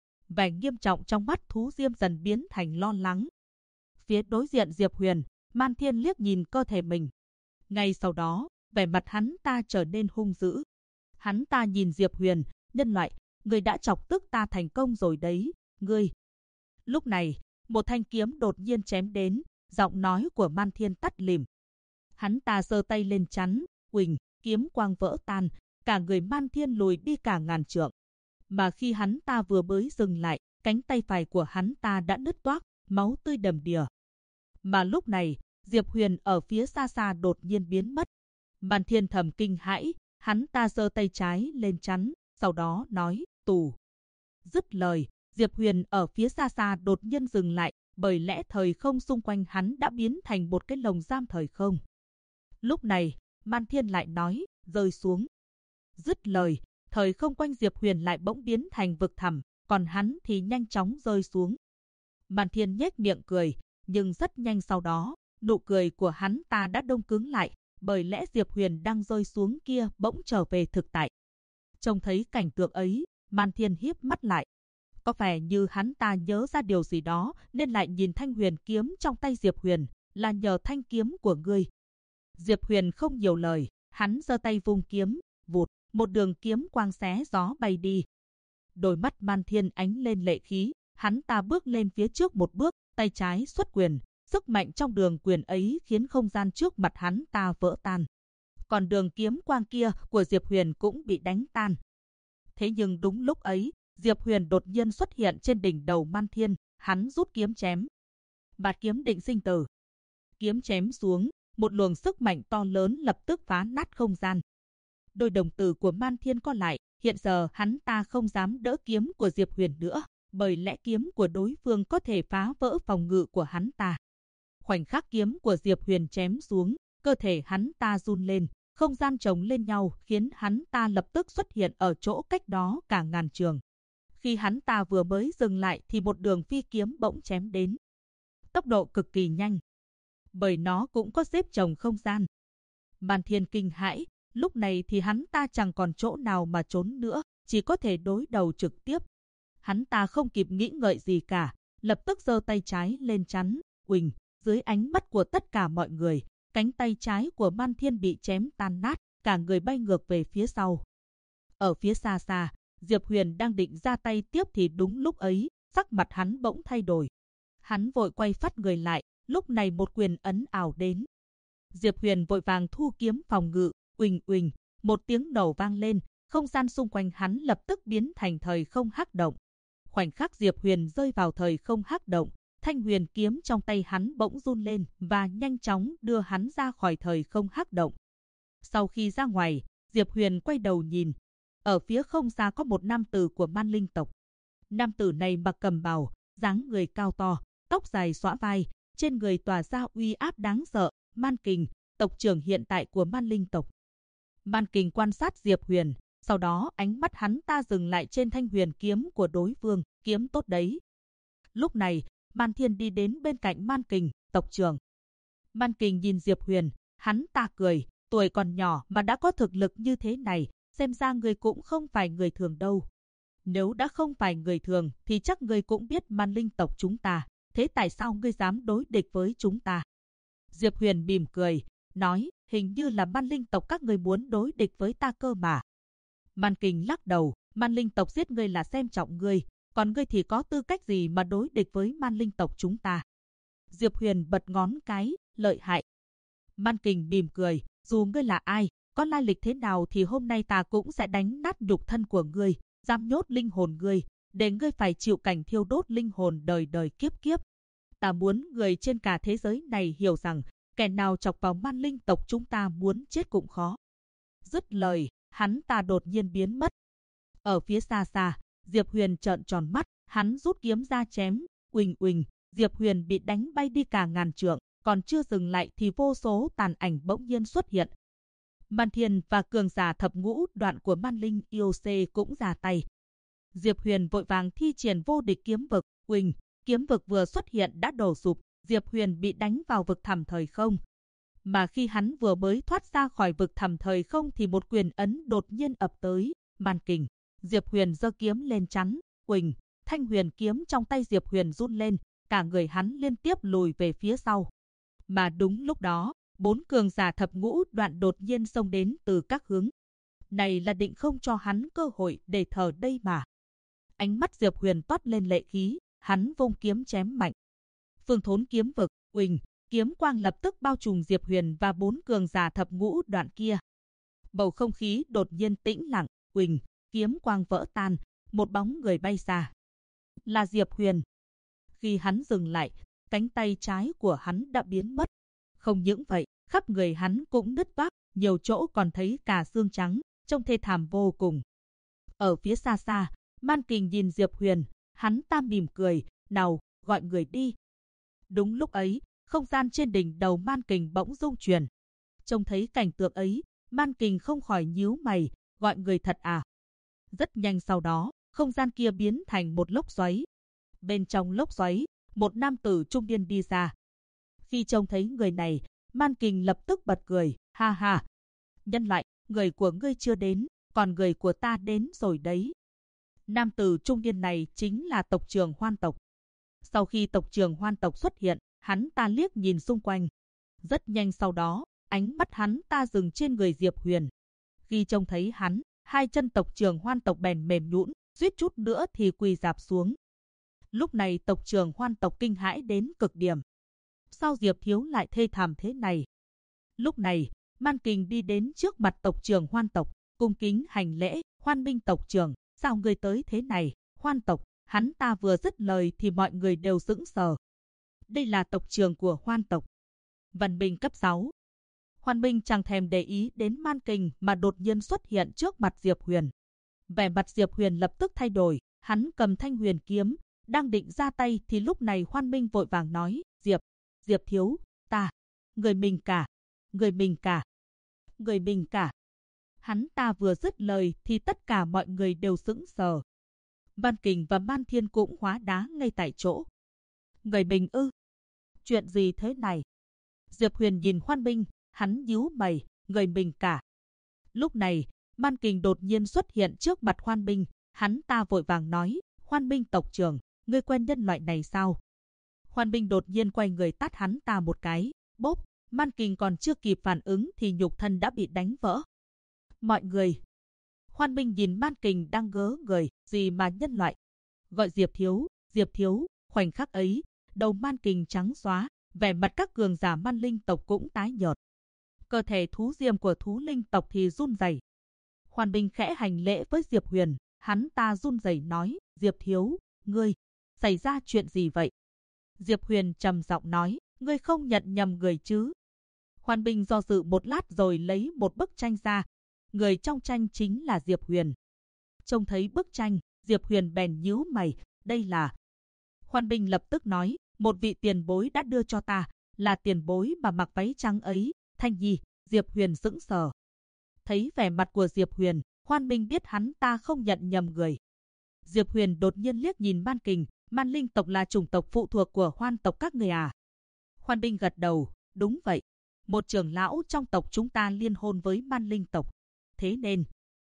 A: Vẻ nghiêm trọng trong mắt thú diêm dần biến thành lo lắng. Phía đối diện Diệp Huyền, Man Thiên liếc nhìn cơ thể mình. Ngay sau đó, vẻ mặt hắn ta trở nên hung dữ. Hắn ta nhìn Diệp Huyền, nhân loại, người đã chọc tức ta thành công rồi đấy, ngươi. Lúc này, một thanh kiếm đột nhiên chém đến, giọng nói của Man Thiên tắt lìm. Hắn ta giơ tay lên chắn, Quỳnh, kiếm quang vỡ tan, cả người Man Thiên lùi đi cả ngàn trượng. Mà khi hắn ta vừa mới dừng lại, cánh tay phải của hắn ta đã nứt toác, máu tươi đầm đìa. Mà lúc này, Diệp Huyền ở phía xa xa đột nhiên biến mất. Man Thiên thầm kinh hãi, hắn ta giơ tay trái lên chắn, sau đó nói, tù. Dứt lời, Diệp Huyền ở phía xa xa đột nhiên dừng lại, bởi lẽ thời không xung quanh hắn đã biến thành một cái lồng giam thời không. Lúc này, Man Thiên lại nói, rơi xuống. Dứt lời, thời không quanh Diệp Huyền lại bỗng biến thành vực thẳm, còn hắn thì nhanh chóng rơi xuống. Man Thiên nhếch miệng cười, nhưng rất nhanh sau đó, nụ cười của hắn ta đã đông cứng lại, bởi lẽ Diệp Huyền đang rơi xuống kia bỗng trở về thực tại. Trông thấy cảnh tượng ấy, Man Thiên híp mắt lại. Có vẻ như hắn ta nhớ ra điều gì đó nên lại nhìn thanh huyền kiếm trong tay Diệp Huyền, là nhờ thanh kiếm của ngươi. Diệp Huyền không nhiều lời, hắn giơ tay vung kiếm, vụt, một đường kiếm quang xé gió bay đi. Đôi mắt Man Thiên ánh lên lệ khí, hắn ta bước lên phía trước một bước, tay trái xuất quyền, sức mạnh trong đường quyền ấy khiến không gian trước mặt hắn ta vỡ tan. Còn đường kiếm quang kia của Diệp Huyền cũng bị đánh tan. Thế nhưng đúng lúc ấy, Diệp Huyền đột nhiên xuất hiện trên đỉnh đầu Man Thiên, hắn rút kiếm chém. Bạt kiếm định sinh tử. Kiếm chém xuống, một luồng sức mạnh to lớn lập tức phá nát không gian. Đôi đồng tử của Man Thiên co lại, hiện giờ hắn ta không dám đỡ kiếm của Diệp Huyền nữa, bởi lẽ kiếm của đối phương có thể phá vỡ phòng ngự của hắn ta. Khoảnh khắc kiếm của Diệp Huyền chém xuống, cơ thể hắn ta run lên, không gian chồng lên nhau khiến hắn ta lập tức xuất hiện ở chỗ cách đó cả ngàn trường. Khi hắn ta vừa mới dừng lại thì một đường phi kiếm bỗng chém đến. Tốc độ cực kỳ nhanh, bởi nó cũng có xếp chồng không gian. Man Thiên kinh hãi, lúc này thì hắn ta chẳng còn chỗ nào mà trốn nữa, chỉ có thể đối đầu trực tiếp. Hắn ta không kịp nghĩ ngợi gì cả, lập tức giơ tay trái lên chắn, uỳnh, dưới ánh mắt của tất cả mọi người, cánh tay trái của Man Thiên bị chém tan nát, cả người bay ngược về phía sau. Ở phía xa xa, Diệp Huyền đang định ra tay tiếp thì đúng lúc ấy, sắc mặt hắn bỗng thay đổi. Hắn vội quay phát người lại, lúc này một quyền ấn ảo đến. Diệp Huyền vội vàng thu kiếm phòng ngự, uỳnh uỳnh, một tiếng nổ vang lên, không gian xung quanh hắn lập tức biến thành thời không hắc động. Khoảnh khắc Diệp Huyền rơi vào thời không hắc động, thanh huyền kiếm trong tay hắn bỗng run lên và nhanh chóng đưa hắn ra khỏi thời không hắc động. Sau khi ra ngoài, Diệp Huyền quay đầu nhìn. Ở phía không xa có một nam tử của Man Linh tộc. Nam tử này mặc cầm bào, dáng người cao to, tóc dài xõa vai, trên người tỏa ra uy áp đáng sợ. Man Kình, tộc trưởng hiện tại của Man Linh tộc. Man Kình quan sát Diệp Huyền, sau đó ánh mắt hắn ta dừng lại trên thanh huyền kiếm của đối phương, kiếm tốt đấy. Lúc này, Man Thiên đi đến bên cạnh Man Kình, tộc trưởng. Man Kình nhìn Diệp Huyền, hắn ta cười, tuổi còn nhỏ mà đã có thực lực như thế này, xem ra người cũng không phải người thường đâu. Nếu đã không phải người thường thì chắc người cũng biết Man Linh tộc chúng ta, thế tại sao ngươi dám đối địch với chúng ta? Diệp Huyền mỉm cười, nói, hình như là Man Linh tộc các ngươi muốn đối địch với ta cơ mà. Man Kình lắc đầu, Man Linh tộc giết ngươi là xem trọng ngươi, còn ngươi thì có tư cách gì mà đối địch với Man Linh tộc chúng ta? Diệp Huyền bật ngón cái, lợi hại. Man Kình mỉm cười, dù ngươi là ai, có lai lịch thế nào thì hôm nay ta cũng sẽ đánh nát nhục thân của ngươi, giam nhốt linh hồn ngươi, để ngươi phải chịu cảnh thiêu đốt linh hồn đời đời kiếp kiếp. Ta muốn người trên cả thế giới này hiểu rằng, kẻ nào chọc vào Man Linh tộc chúng ta muốn chết cũng khó. Dứt lời, hắn ta đột nhiên biến mất. Ở phía xa xa, Diệp Huyền trợn tròn mắt, hắn rút kiếm ra chém, uỳnh uỳnh, Diệp Huyền bị đánh bay đi cả ngàn trượng, còn chưa dừng lại thì vô số tàn ảnh bỗng nhiên xuất hiện. Man Thiên và cường giả thập ngũ đoạn của Man Linh IOC cũng ra tay. Diệp Huyền vội vàng thi triển vô địch kiếm vực, uỳnh, kiếm vực vừa xuất hiện đã đổ sụp, Diệp Huyền bị đánh vào vực thẳm thời không. Mà khi hắn vừa mới thoát ra khỏi vực thẳm thời không thì một quyền ấn đột nhiên ập tới, Man Kình. Diệp Huyền giơ kiếm lên chắn, uỳnh, thanh huyền kiếm trong tay Diệp Huyền run lên, cả người hắn liên tiếp lùi về phía sau. Mà đúng lúc đó, 4 cường giả thập ngũ đoạn đột nhiên xông đến từ các hướng. Này là định không cho hắn cơ hội để thở đây mà. Ánh mắt Diệp Huyền toát lên lệ khí, hắn vung kiếm chém mạnh. Phương Thốn kiếm vực, uỳnh, kiếm quang lập tức bao trùm Diệp Huyền và 4 cường giả thập ngũ đoạn kia. Bầu không khí đột nhiên tĩnh lặng, uỳnh, kiếm quang vỡ tan, một bóng người bay ra. Là Diệp Huyền. Khi hắn dừng lại, cánh tay trái của hắn đã biến mất. Không những vậy, khắp người hắn cũng nứt toác, nhiều chỗ còn thấy cả xương trắng, trông thê thảm vô cùng. Ở phía xa xa, Man Kình nhìn Diệp Huyền, hắn ta mỉm cười, nào, gọi người đi. Đúng lúc ấy, không gian trên đỉnh đầu Man Kình bỗng rung chuyển. Trông thấy cảnh tượng ấy, Man Kình không khỏi nhíu mày, gọi người thật à? Rất nhanh sau đó, không gian kia biến thành một lốc xoáy. Bên trong lốc xoáy, một nam tử trung niên đi ra. Khi trông thấy người này, Man Kình lập tức bật cười, ha ha. Nhân loại, người của ngươi chưa đến, còn người của ta đến rồi đấy. Nam tử trung niên này chính là tộc trưởng Hoan tộc. Sau khi tộc trưởng Hoan tộc xuất hiện, hắn ta liếc nhìn xung quanh. Rất nhanh sau đó, ánh mắt hắn ta dừng trên người Diệp Huyền. Khi trông thấy hắn, hai chân tộc trưởng Hoan tộc bèn mềm nhũn, suýt chút nữa thì quỳ rạp xuống. Lúc này tộc trưởng Hoan tộc kinh hãi đến cực điểm. Sao Diệp thiếu lại thê thảm thế này? Lúc này, Man Kình đi đến trước mặt tộc trưởng Hoan tộc, cung kính hành lễ, Hoan Minh tộc trưởng, sao ngươi tới thế này? Hoan tộc. Hắn ta vừa dứt lời thì mọi người đều sững sờ. Đây là tộc trưởng của Hoan tộc. Văn binh cấp 6. Hoan Minh chẳng thèm để ý đến Man Kình mà đột nhiên xuất hiện trước mặt Diệp Huyền. Vẻ mặt Diệp Huyền lập tức thay đổi, hắn cầm thanh huyền kiếm, đang định ra tay thì lúc này Hoan Minh vội vàng nói, Diệp thiếu, ta, người mình cả. Hắn ta vừa dứt lời thì tất cả mọi người đều sững sờ. Man Kình và Man Thiên cũng hóa đá ngay tại chỗ. Người mình ư? Chuyện gì thế này? Diệp Huyền nhìn Hoan Minh, hắn nhíu mày, người mình cả. Lúc này, Man Kình đột nhiên xuất hiện trước mặt Hoan Minh, hắn ta vội vàng nói, Hoan Minh tộc trưởng, ngươi quen nhân loại này sao? Hoan Minh đột nhiên quay người tát hắn ta một cái, bốp, Man Kình còn chưa kịp phản ứng thì nhục thân đã bị đánh vỡ. Mọi người. Hoan Minh nhìn Man Kình đang ngớ người, gì mà nhân loại? Gọi Diệp thiếu, khoảnh khắc ấy, đầu Man Kình trắng xóa, vẻ mặt các cường giả Man Linh tộc cũng tái nhợt. Cơ thể thú diêm của thú linh tộc thì run rẩy. Hoan Minh khẽ hành lễ với Diệp Huyền, hắn ta run rẩy nói, Diệp thiếu, ngươi, xảy ra chuyện gì vậy? Diệp Huyền trầm giọng nói, ngươi không nhận nhầm người chứ? Hoan Minh do dự một lát rồi lấy một bức tranh ra. Người trong tranh chính là Diệp Huyền. Trông thấy bức tranh, Diệp Huyền bèn nhíu mày, đây là... Hoan Minh lập tức nói, một vị tiền bối đã đưa cho ta, là tiền bối mà mặc váy trắng ấy, Thanh Nhi. Diệp Huyền sững sờ. Thấy vẻ mặt của Diệp Huyền, Hoan Minh biết hắn ta không nhận nhầm người. Diệp Huyền đột nhiên liếc nhìn Man Kình, Man Linh tộc là chủng tộc phụ thuộc của Hoan tộc các người à? Hoan Minh gật đầu, đúng vậy. Một trưởng lão trong tộc chúng ta liên hôn với Man Linh tộc. Thế nên,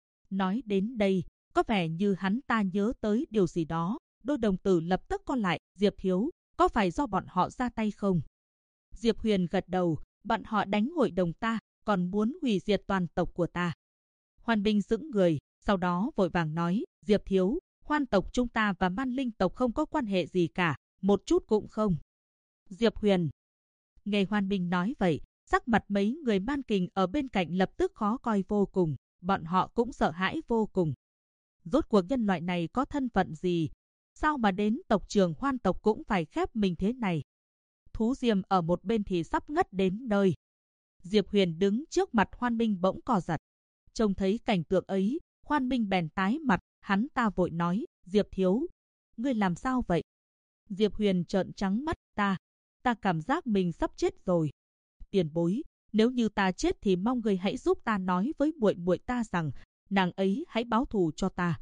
A: nói đến đây, có vẻ như hắn ta nhớ tới điều gì đó. Đôi đồng tử lập tức co lại, Diệp thiếu, có phải do bọn họ ra tay không? Diệp Huyền gật đầu, bọn họ đánh hội đồng ta, còn muốn hủy diệt toàn tộc của ta. Hoan Minh sững người, sau đó vội vàng nói, Diệp thiếu, Hoan tộc chúng ta và Man Linh tộc không có quan hệ gì cả, một chút cũng không. Diệp Huyền. Nghe Hoan Minh nói vậy, sắc mặt mấy người Man Kình ở bên cạnh lập tức khó coi vô cùng, bọn họ cũng sợ hãi vô cùng. Rốt cuộc nhân loại này có thân phận gì? Sao mà đến tộc trưởng Hoan tộc cũng phải khép mình thế này? Thú diêm ở một bên thì sắp ngất đến nơi. Diệp Huyền đứng trước mặt Hoan Minh bỗng co giật. Trông thấy cảnh tượng ấy, Hoan Minh bèn tái mặt, hắn ta vội nói, Diệp thiếu, ngươi làm sao vậy? Diệp Huyền trợn trắng mắt, ta cảm giác mình sắp chết rồi. Tiền bối, nếu như ta chết thì mong ngươi hãy giúp ta nói với muội muội ta rằng, nàng ấy hãy báo thù cho ta.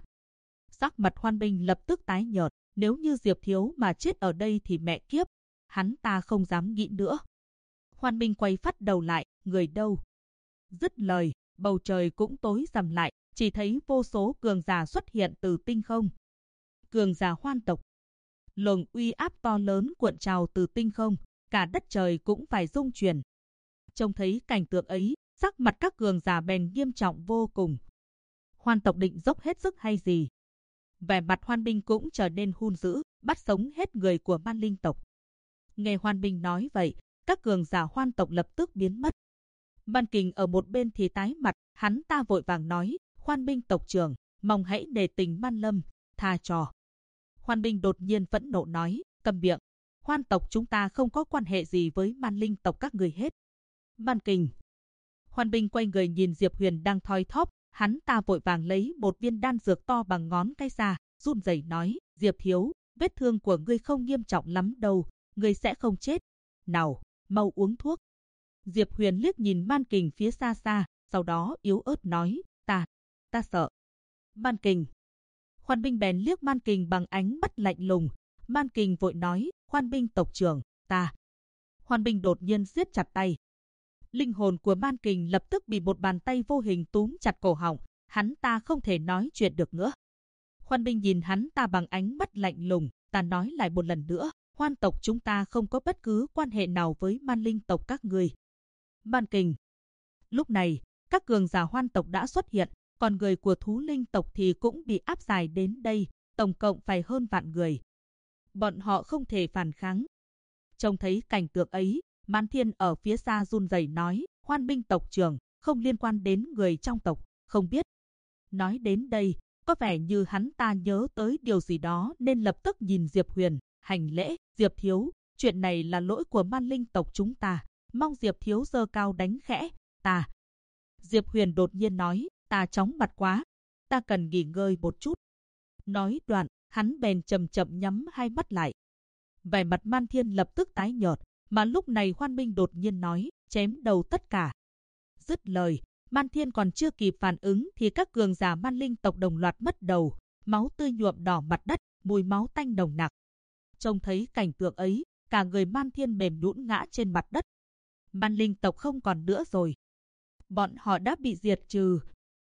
A: Sắc mặt Hoan Minh lập tức tái nhợt, nếu như Diệp thiếu mà chết ở đây thì mẹ kiếp, hắn ta không dám nghĩ nữa. Hoan Minh quay phắt đầu lại, người đâu? Dứt lời, bầu trời cũng tối sầm lại, chỉ thấy vô số cường giả xuất hiện từ tinh không. Cường giả Hoan tộc. Luồng uy áp to lớn cuộn trào từ tinh không, cả đất trời cũng phải rung chuyển. Trông thấy cảnh tượng ấy, sắc mặt các cường giả bèn nghiêm trọng vô cùng. Hoan tộc định dốc hết sức hay gì? Vẻ mặt Hoan Minh cũng trở nên hung dữ, bắt sống hết người của Man Linh tộc. Nghe Hoan Minh nói vậy, các cường giả Hoan tộc lập tức biến mất. Man Kình ở một bên thì tái mặt, hắn ta vội vàng nói, Hoan Minh tộc trưởng, mong hãy nể tình Man Lâm, tha cho. Hoan Minh đột nhiên phẫn nộ nói, câm miệng, Hoan tộc chúng ta không có quan hệ gì với Man Linh tộc các người hết. Man Kình. Hoan Minh quay người nhìn Diệp Huyền đang thoi thóp, hắn ta vội vàng lấy một viên đan dược to bằng ngón cái ra, run rẩy nói, Diệp thiếu, vết thương của ngươi không nghiêm trọng lắm đâu, ngươi sẽ không chết. Nào, mau uống thuốc. Diệp Huyền liếc nhìn Man Kình phía xa xa, sau đó yếu ớt nói, ta sợ. Man Kình. Hoan Minh bèn liếc Man Kình bằng ánh mắt lạnh lùng. Man Kình vội nói, Hoan Minh tộc trưởng, ta. Hoan Minh đột nhiên siết chặt tay. Linh hồn của Man Kình lập tức bị một bàn tay vô hình túm chặt cổ họng, hắn ta không thể nói chuyện được nữa. Hoan Minh nhìn hắn ta bằng ánh mắt lạnh lùng, ta nói lại một lần nữa, Hoan tộc chúng ta không có bất cứ quan hệ nào với Man Linh tộc các người. Man Kình. Lúc này, các cường giả Hoan tộc đã xuất hiện, còn người của thú linh tộc thì cũng bị áp giải đến đây, tổng cộng phải hơn vạn người. Bọn họ không thể phản kháng. Trông thấy cảnh tượng ấy, Man Thiên ở phía xa run rẩy nói, Hoan Minh tộc trưởng, không liên quan đến người trong tộc, không biết. Nói đến đây, có vẻ như hắn ta nhớ tới điều gì đó nên lập tức nhìn Diệp Huyền, hành lễ. Diệp thiếu, chuyện này là lỗi của Man Linh tộc chúng ta, mong Diệp thiếu giơ cao đánh khẽ. Ta. Diệp Huyền đột nhiên nói, ta chóng mặt quá, ta cần nghỉ ngơi một chút. Nói đoạn, hắn bèn chậm chậm nhắm hai mắt lại. Vẻ mặt Man Thiên lập tức tái nhợt, mà lúc này Hoan Minh đột nhiên nói, chém đầu tất cả. Dứt lời, Man Thiên còn chưa kịp phản ứng thì các cường giả Man Linh tộc đồng loạt mất đầu, máu tươi nhuộm đỏ mặt đất, mùi máu tanh nồng nặc. Trông thấy cảnh tượng ấy, cả người Man Thiên mềm nhũn ngã trên mặt đất. Man Linh tộc không còn nữa rồi. Bọn họ đã bị diệt trừ.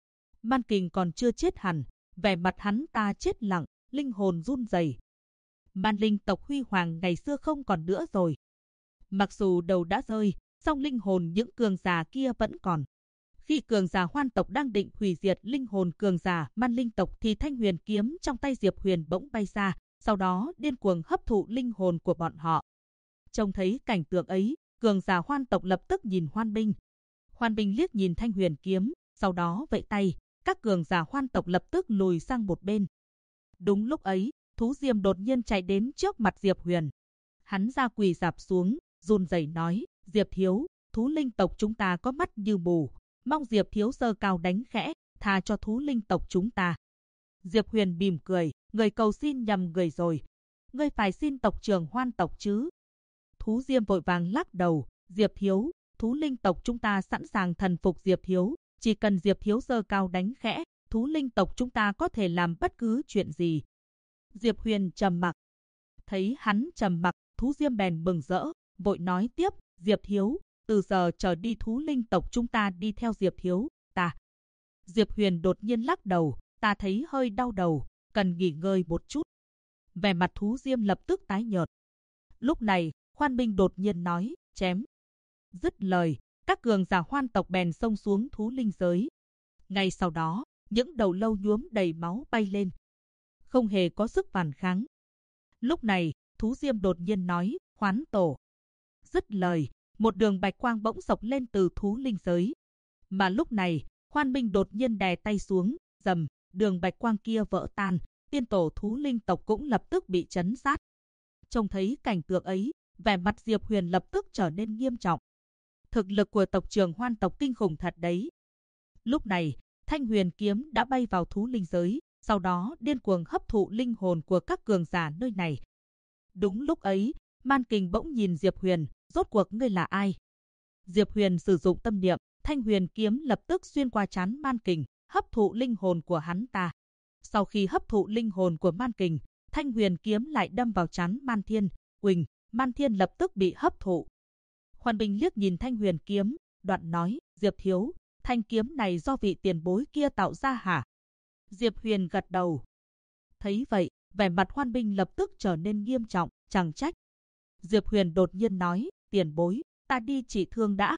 A: Man Kình còn chưa chết hẳn, vẻ mặt hắn ta chết lặng, linh hồn run rẩy. Man Linh tộc huy hoàng ngày xưa không còn nữa rồi. Mặc dù đầu đã rơi, song linh hồn những cường giả kia vẫn còn. Khi cường giả Hoan tộc đang định hủy diệt linh hồn cường giả Man Linh tộc thì thanh huyền kiếm trong tay Diệp Huyền bỗng bay ra, sau đó điên cuồng hấp thụ linh hồn của bọn họ. Trông thấy cảnh tượng ấy, cường giả Hoan tộc lập tức nhìn Hoan Minh. Hoan Minh liếc nhìn thanh huyền kiếm, sau đó vẫy tay, các cường giả Hoan tộc lập tức lùi sang một bên. Đúng lúc ấy, Thú Diêm đột nhiên chạy đến trước mặt Diệp Huyền. Hắn ra quỳ rạp xuống, run rẩy nói, Diệp thiếu, thú linh tộc chúng ta có mắt như mù, mong Diệp thiếu giơ cao đánh khẽ, tha cho thú linh tộc chúng ta. Diệp Huyền mỉm cười, người cầu xin nhầm người rồi. Ngươi phải xin tộc trưởng Hoan tộc chứ. Thú Diêm vội vàng lắc đầu, Diệp thiếu, thú linh tộc chúng ta sẵn sàng thần phục Diệp thiếu, chỉ cần Diệp thiếu giơ cao đánh khẽ, thú linh tộc chúng ta có thể làm bất cứ chuyện gì. Diệp Huyền trầm mặc. Thấy hắn trầm mặc, Thú Diêm bèn mừng rỡ, vội nói tiếp, Diệp thiếu, từ giờ trở đi thú linh tộc chúng ta đi theo Diệp thiếu, ta. Diệp Huyền đột nhiên lắc đầu, ta thấy hơi đau đầu, cần nghỉ ngơi một chút. Vẻ mặt Thú Diêm lập tức tái nhợt. Lúc này, Hoan Minh đột nhiên nói, chém. Dứt lời, các cường giả Hoan tộc bèn xông xuống thú linh giới. Ngay sau đó, những đầu lâu nhuốm đầy máu bay lên. Không hề có sức phản kháng. Lúc này, Thú Diêm đột nhiên nói, hoán tổ. Dứt lời, một đường bạch quang bỗng sộc lên từ thú linh giới. Mà lúc này, Hoan Minh đột nhiên đè tay xuống, rầm, đường bạch quang kia vỡ tan, tiên tổ thú linh tộc cũng lập tức bị chấn sát. Trông thấy cảnh tượng ấy, vẻ mặt Diệp Huyền lập tức trở nên nghiêm trọng. Thực lực của tộc trưởng Hoan tộc kinh khủng thật đấy. Lúc này, thanh huyền kiếm đã bay vào thú linh giới, sau đó điên cuồng hấp thụ linh hồn của các cường giả nơi này. Đúng lúc ấy, Man Kình bỗng nhìn Diệp Huyền, rốt cuộc ngươi là ai? Diệp Huyền sử dụng tâm niệm, thanh huyền kiếm lập tức xuyên qua trán Man Kình, hấp thụ linh hồn của hắn ta. Sau khi hấp thụ linh hồn của Man Kình, thanh huyền kiếm lại đâm vào trán Man Thiên, Quỳnh, Man Thiên lập tức bị hấp thụ. Hoan Minh liếc nhìn thanh huyền kiếm, đoạn nói, Diệp thiếu, thanh kiếm này do vị tiền bối kia tạo ra hả? Diệp Huyền gật đầu. Thấy vậy, vẻ mặt Hoan Minh lập tức trở nên nghiêm trọng, chẳng trách. Diệp Huyền đột nhiên nói, tiền bối, ta đi trị thương đã.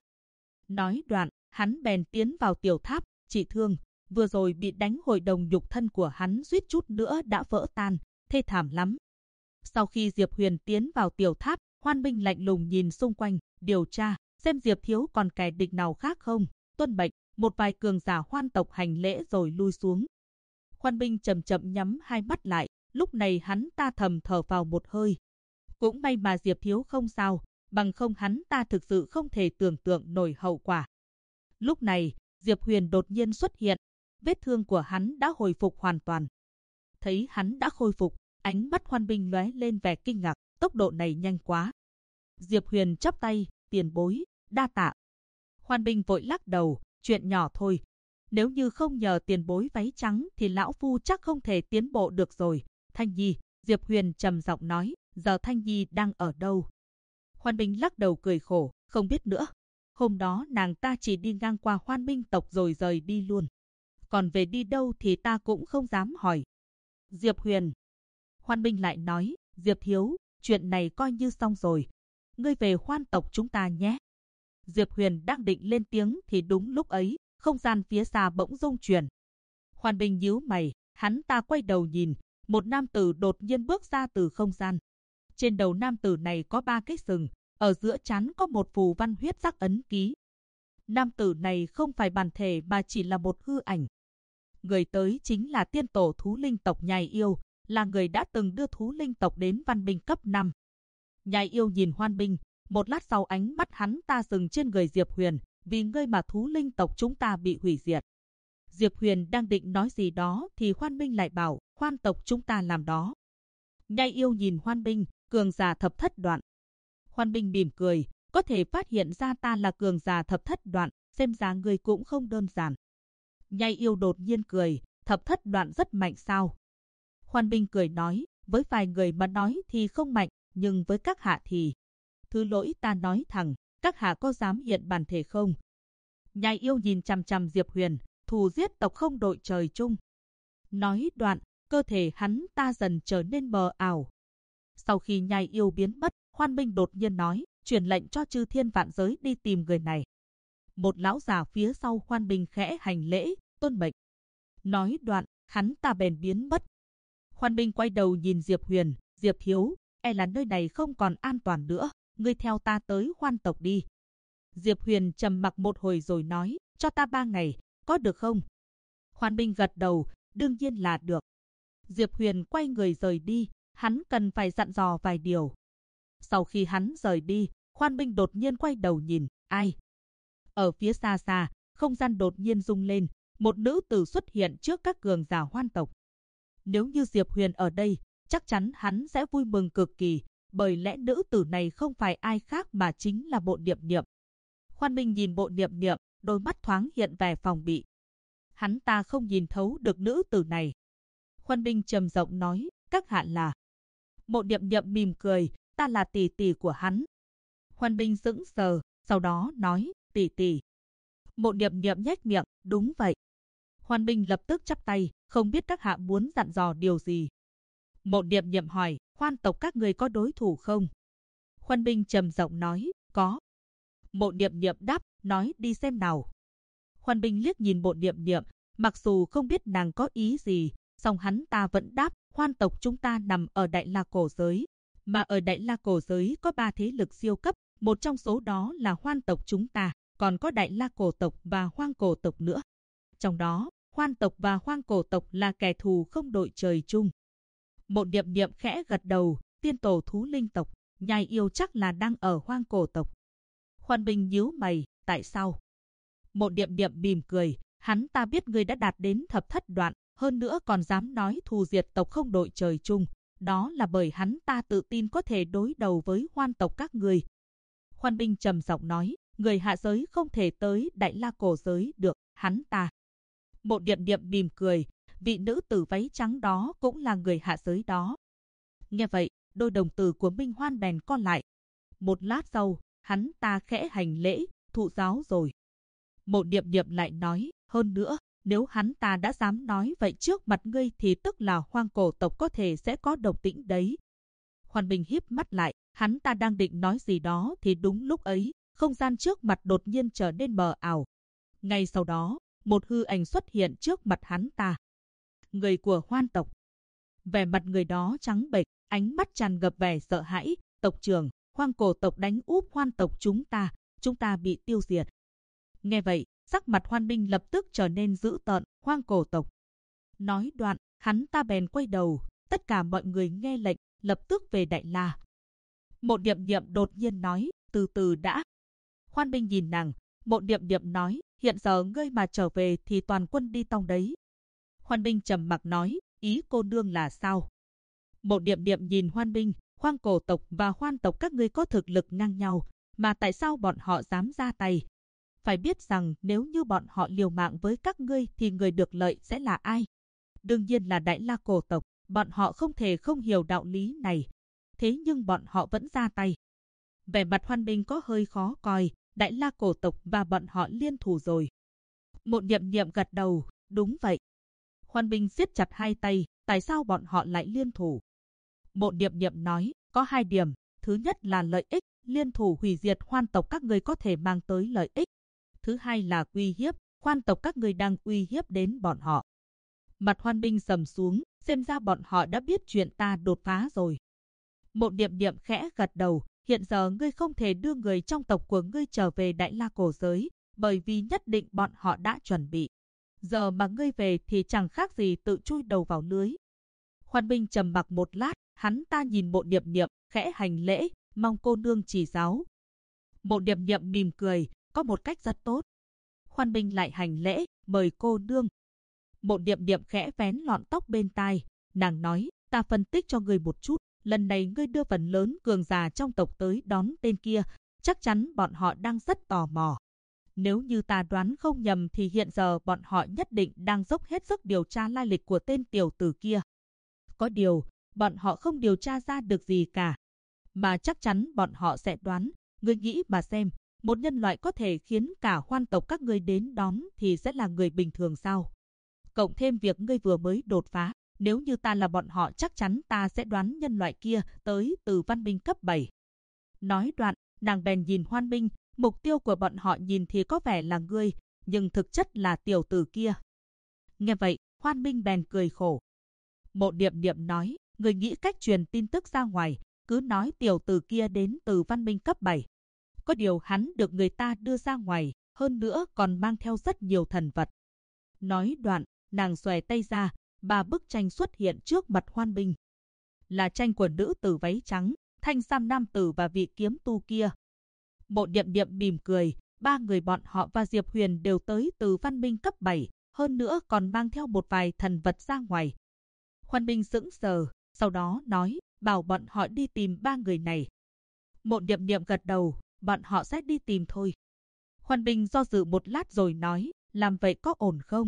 A: Nói đoạn, hắn bèn tiến vào tiểu tháp, trị thương, vừa rồi bị đánh hội đồng nhục thân của hắn suýt chút nữa đã vỡ tan, thê thảm lắm. Sau khi Diệp Huyền tiến vào tiểu tháp, Hoan Minh lạnh lùng nhìn xung quanh, điều tra, xem Diệp thiếu còn kẻ địch nào khác không. Tuân mệnh, một vài cường giả Hoan tộc hành lễ rồi lui xuống. Hoan Minh chậm chậm nhắm hai mắt lại, lúc này hắn ta thầm thở vào một hơi. Cũng may mà Diệp thiếu không sao, bằng không hắn ta thực sự không thể tưởng tượng nổi hậu quả. Lúc này, Diệp Huyền đột nhiên xuất hiện, vết thương của hắn đã hồi phục hoàn toàn. Thấy hắn đã khôi phục, ánh mắt Hoan Minh lóe lên vẻ kinh ngạc, tốc độ này nhanh quá. Diệp Huyền chắp tay, tiền bối, đa tạ. Hoan Minh vội lắc đầu, chuyện nhỏ thôi. Nếu như không nhờ tiền bối váy trắng thì lão phu chắc không thể tiến bộ được rồi. Thanh Nhi, Diệp Huyền trầm giọng nói, giờ Thanh Nhi đang ở đâu? Hoan Minh lắc đầu cười khổ, không biết nữa. Hôm đó nàng ta chỉ đi ngang qua Hoan Minh tộc rồi rời đi luôn. Còn về đi đâu thì ta cũng không dám hỏi. Diệp Huyền. Hoan Minh lại nói, Diệp thiếu, chuyện này coi như xong rồi. Ngươi về Hoan tộc chúng ta nhé. Diệp Huyền đang định lên tiếng thì đúng lúc ấy, không gian phía xa bỗng rung chuyển. Hoan Minh nhíu mày, hắn ta quay đầu nhìn, một nam tử đột nhiên bước ra từ không gian. Trên đầu nam tử này có 3 cái sừng, ở giữa trán có một phù văn huyết sắc ấn ký. Nam tử này không phải bản thể mà chỉ là một hư ảnh. người tới chính là tiên tổ thú linh tộc Nhai Yêu, là người đã từng đưa thú linh tộc đến văn minh cấp 5. Nhai Yêu nhìn Hoan Minh, một lát sau ánh mắt hắn ta dừng trên người Diệp Huyền, vì ngươi mà thú linh tộc chúng ta bị hủy diệt. Diệp Huyền đang định nói gì đó thì Hoan Minh lại bảo, Hoan tộc chúng ta làm đó. Nhai Yêu nhìn Hoan Minh, cường giả thập thất đoạn. Hoan Minh mỉm cười, có thể phát hiện ra ta là cường giả thập thất đoạn, xem ra ngươi cũng không đơn giản. Nhai Yêu đột nhiên cười, thập thất đoạn rất mạnh sao? Hoan Minh cười nói, với vài người mà nói thì không mạnh, nhưng với các hạ thì... Thứ lỗi ta nói thẳng, các hạ có dám hiện bản thể không? Nhai Yêu nhìn chằm chằm Diệp Huyền, thù giết tộc không đội trời chung. Nói đoạn, cơ thể hắn ta dần trở nên mờ ảo. Sau khi Nhai Yêu biến mất, Hoan Minh đột nhiên nói, truyền lệnh cho chư thiên vạn giới đi tìm người này. Một lão già phía sau Hoan Minh khẽ hành lễ, tôn mệnh. Nói đoạn, hắn ta bèn biến mất. Hoan Minh quay đầu nhìn Diệp Huyền, Diệp thiếu, e là nơi này không còn an toàn nữa, ngươi theo ta tới Hoan tộc đi. Diệp Huyền trầm mặc một hồi rồi nói, cho ta 3 ngày, có được không? Hoan Minh gật đầu, đương nhiên là được. Diệp Huyền quay người rời đi, hắn cần phải dặn dò vài điều. Sau khi hắn rời đi, Hoan Minh đột nhiên quay đầu nhìn, ai? Ở phía xa xa, không gian đột nhiên rung lên, một nữ tử xuất hiện trước các cường giả Hoan tộc. Nếu như Diệp Huyền ở đây, chắc chắn hắn sẽ vui mừng cực kỳ, bởi lẽ nữ tử này không phải ai khác mà chính là Bộ Niệm Niệm. Hoan Minh nhìn Bộ Niệm Niệm, đôi mắt thoáng hiện vẻ phòng bị. Hắn ta không nhìn thấu được nữ tử này. Hoan Minh trầm giọng nói, các hạ là... Bộ Niệm Niệm mỉm cười, ta là tỷ tỷ của hắn. Hoan Minh sững sờ, sau đó nói, tỷ tỷ. Bộ Niệm Niệm nhếch miệng, đúng vậy. Hoan Minh lập tức chắp tay, không biết các hạ muốn dặn dò điều gì. Bộ Niệm Niệm hỏi, Hoan tộc các người có đối thủ không? Hoan Minh trầm giọng nói, có. Bộ Niệm Niệm đáp, nói đi xem nào. Hoan Minh liếc nhìn Bộ Niệm Niệm, mặc dù không biết nàng có ý gì, song hắn ta vẫn đáp, Hoan tộc chúng ta nằm ở Đại La Cổ giới, mà ở Đại La Cổ giới có 3 thế lực siêu cấp, một trong số đó là Hoan tộc chúng ta, còn có Đại La Cổ tộc và Hoang Cổ tộc nữa. Trong đó, Hoan tộc và Hoang Cổ tộc là kẻ thù không đội trời chung. Bộ Niệm Niệm khẽ gật đầu, tiên tổ thú linh tộc, Nhai Yêu chắc là đang ở Hoang Cổ tộc. Hoan Minh nhíu mày, tại sao? Bộ Niệm Niệm mỉm cười, hắn ta biết ngươi đã đạt đến thập thất đoạn, hơn nữa còn dám nói thù diệt tộc không đội trời chung, đó là bởi hắn ta tự tin có thể đối đầu với Hoan tộc các ngươi. Hoan Minh trầm giọng nói, người hạ giới không thể tới Đại La Cổ giới được, hắn ta. Bộ Niệm Niệm mỉm cười, vị nữ tử váy trắng đó cũng là người hạ giới đó. Nghe vậy, đôi đồng tử của Minh Hoan bèn co lại. Một lát sau, hắn ta khẽ hành lễ, thụ giáo rồi. Bộ Niệm Niệm lại nói, hơn nữa, nếu hắn ta đã dám nói vậy trước mặt ngươi thì tức là Hoang Cổ tộc có thể sẽ có động tĩnh đấy. Hoan Minh híp mắt lại, hắn ta đang định nói gì đó thì đúng lúc ấy, không gian trước mặt đột nhiên trở nên mờ ảo. Ngay sau đó, một hư ảnh xuất hiện trước mặt hắn ta. Người của Hoan tộc. Vẻ mặt người đó trắng bệch, ánh mắt tràn ngập vẻ sợ hãi, tộc trưởng, Hoang Cổ tộc đánh úp Hoan tộc chúng ta bị tiêu diệt. Nghe vậy, sắc mặt Hoan Minh lập tức trở nên dữ tợn, Hoang Cổ tộc. Nói đoạn, hắn ta bèn quay đầu, tất cả mọi người nghe lệnh, lập tức về Đại La. Bộ Niệm Niệm đột nhiên nói, từ từ đã. Hoan Minh nhìn nàng, Bộ Niệm Niệm nói, hiện giờ ngươi mà trở về thì toàn quân đi tong đấy. Hoan Minh trầm mặc nói, ý cô nương là sao? Bộ Niệm Niệm nhìn Hoan Minh, Hoang Cổ tộc và Hoan tộc các ngươi có thực lực ngang nhau, mà tại sao bọn họ dám ra tay? Phải biết rằng nếu như bọn họ liều mạng với các ngươi thì người được lợi sẽ là ai? Đương nhiên là Đại La Cổ tộc, bọn họ không thể không hiểu đạo lý này. Thế nhưng bọn họ vẫn ra tay. Vẻ mặt Hoan Minh có hơi khó coi, Đại La Cổ tộc và bọn họ liên thủ rồi. Bộ Niệm Niệm gật đầu, đúng vậy. Hoan Minh siết chặt hai tay, tại sao bọn họ lại liên thủ? Bộ Niệm Niệm nói, có 2 điểm, thứ nhất là lợi ích, liên thủ hủy diệt Hoan tộc các người có thể mang tới lợi ích. Thứ hai là uy hiếp, Hoan tộc các người đang uy hiếp đến bọn họ. Mặt Hoan Minh sầm xuống, xem ra bọn họ đã biết chuyện ta đột phá rồi. Bộ Niệm Niệm khẽ gật đầu, hiện giờ ngươi không thể đưa người trong tộc của ngươi trở về Đại La Cổ giới, bởi vì nhất định bọn họ đã chuẩn bị. Giờ mà ngươi về thì chẳng khác gì tự chui đầu vào lưới. Hoan Minh trầm mặc một lát, hắn ta nhìn Mộ Niệm Niệm, khẽ hành lễ, mong cô nương chỉ giáo. Mộ Niệm Niệm mỉm cười, có một cách rất tốt. Hoan Minh lại hành lễ, mời cô nương. Mộ Niệm Niệm khẽ vén lọn tóc bên tai, nàng nói, ta phân tích cho ngươi một chút, lần này ngươi đưa phần lớn cường giả trong tộc tới đón tên kia, chắc chắn bọn họ đang rất tò mò. Nếu như ta đoán không nhầm thì hiện giờ bọn họ nhất định đang dốc hết sức điều tra lai lịch của tên tiểu tử kia. Có điều, bọn họ không điều tra ra được gì cả. Mà chắc chắn bọn họ sẽ đoán, ngươi nghĩ mà xem, một nhân loại có thể khiến cả Hoan tộc các ngươi đến đón thì sẽ là người bình thường sao? Cộng thêm việc ngươi vừa mới đột phá, nếu như ta là bọn họ chắc chắn ta sẽ đoán nhân loại kia tới từ văn minh cấp 7. Nói đoạn, nàng bèn nhìn Hoan Minh, mục tiêu của bọn họ nhìn thì có vẻ là ngươi, nhưng thực chất là tiểu tử kia. Nghe vậy, Hoan Minh bèn cười khổ. Mộ Niệm Niệm nói, ngươi nghĩ cách truyền tin tức ra ngoài, cứ nói tiểu tử kia đến từ văn minh cấp 7. Có điều hắn được người ta đưa ra ngoài, hơn nữa còn mang theo rất nhiều thần vật. Nói đoạn, nàng xòe tay ra, 3 bức tranh xuất hiện trước mặt Hoan Minh. Là tranh của nữ tử váy trắng, thanh sam nam tử và vị kiếm tu kia. Mộ Niệm Niệm mỉm cười, 3 người bọn họ và Diệp Huyền đều tới từ văn minh cấp 7, hơn nữa còn mang theo một vài thần vật ra ngoài. Hoan Minh sững sờ, sau đó nói, bảo bọn họ đi tìm 3 người này. Mộ Niệm Niệm gật đầu, bọn họ sẽ đi tìm thôi. Hoan Minh do dự một lát rồi nói, làm vậy có ổn không?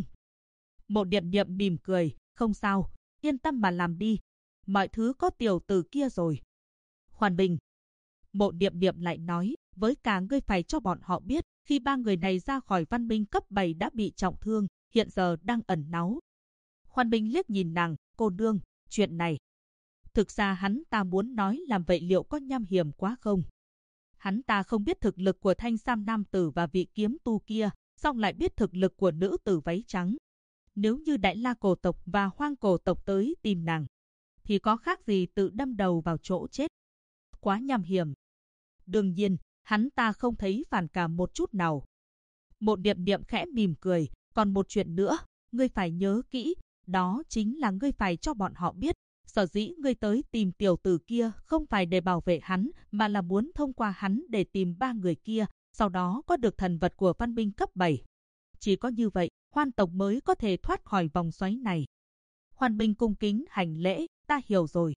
A: Mộ Niệm Niệm mỉm cười, không sao, yên tâm mà làm đi. Mọi thứ có tiểu tử kia rồi. Hoan Minh. Mộ Niệm Niệm lại nói, với cả ngươi phải cho bọn họ biết, khi 3 người này ra khỏi văn minh cấp 7 đã bị trọng thương, hiện giờ đang ẩn náu. Hoan Minh liếc nhìn nàng, cô nương, chuyện này. Thực ra hắn ta muốn nói làm vậy liệu có nham hiểm quá không? Hắn ta không biết thực lực của thanh sam nam tử và vị kiếm tu kia, song lại biết thực lực của nữ tử váy trắng. Nếu như Đại La cổ tộc và Hoang cổ tộc tới tìm nàng, thì có khác gì tự đâm đầu vào chỗ chết. Quá nham hiểm. Đương nhiên, hắn ta không thấy phản cảm một chút nào. Mộ Niệm Niệm khẽ mỉm cười, còn một chuyện nữa, ngươi phải nhớ kỹ, đó chính là ngươi phải cho bọn họ biết, sở dĩ ngươi tới tìm tiểu tử kia không phải để bảo vệ hắn, mà là muốn thông qua hắn để tìm 3 người kia, sau đó có được thần vật của văn minh cấp 7. Chỉ có như vậy, Hoan tộc mới có thể thoát khỏi vòng xoáy này. Hoan Minh cung kính hành lễ, ta hiểu rồi.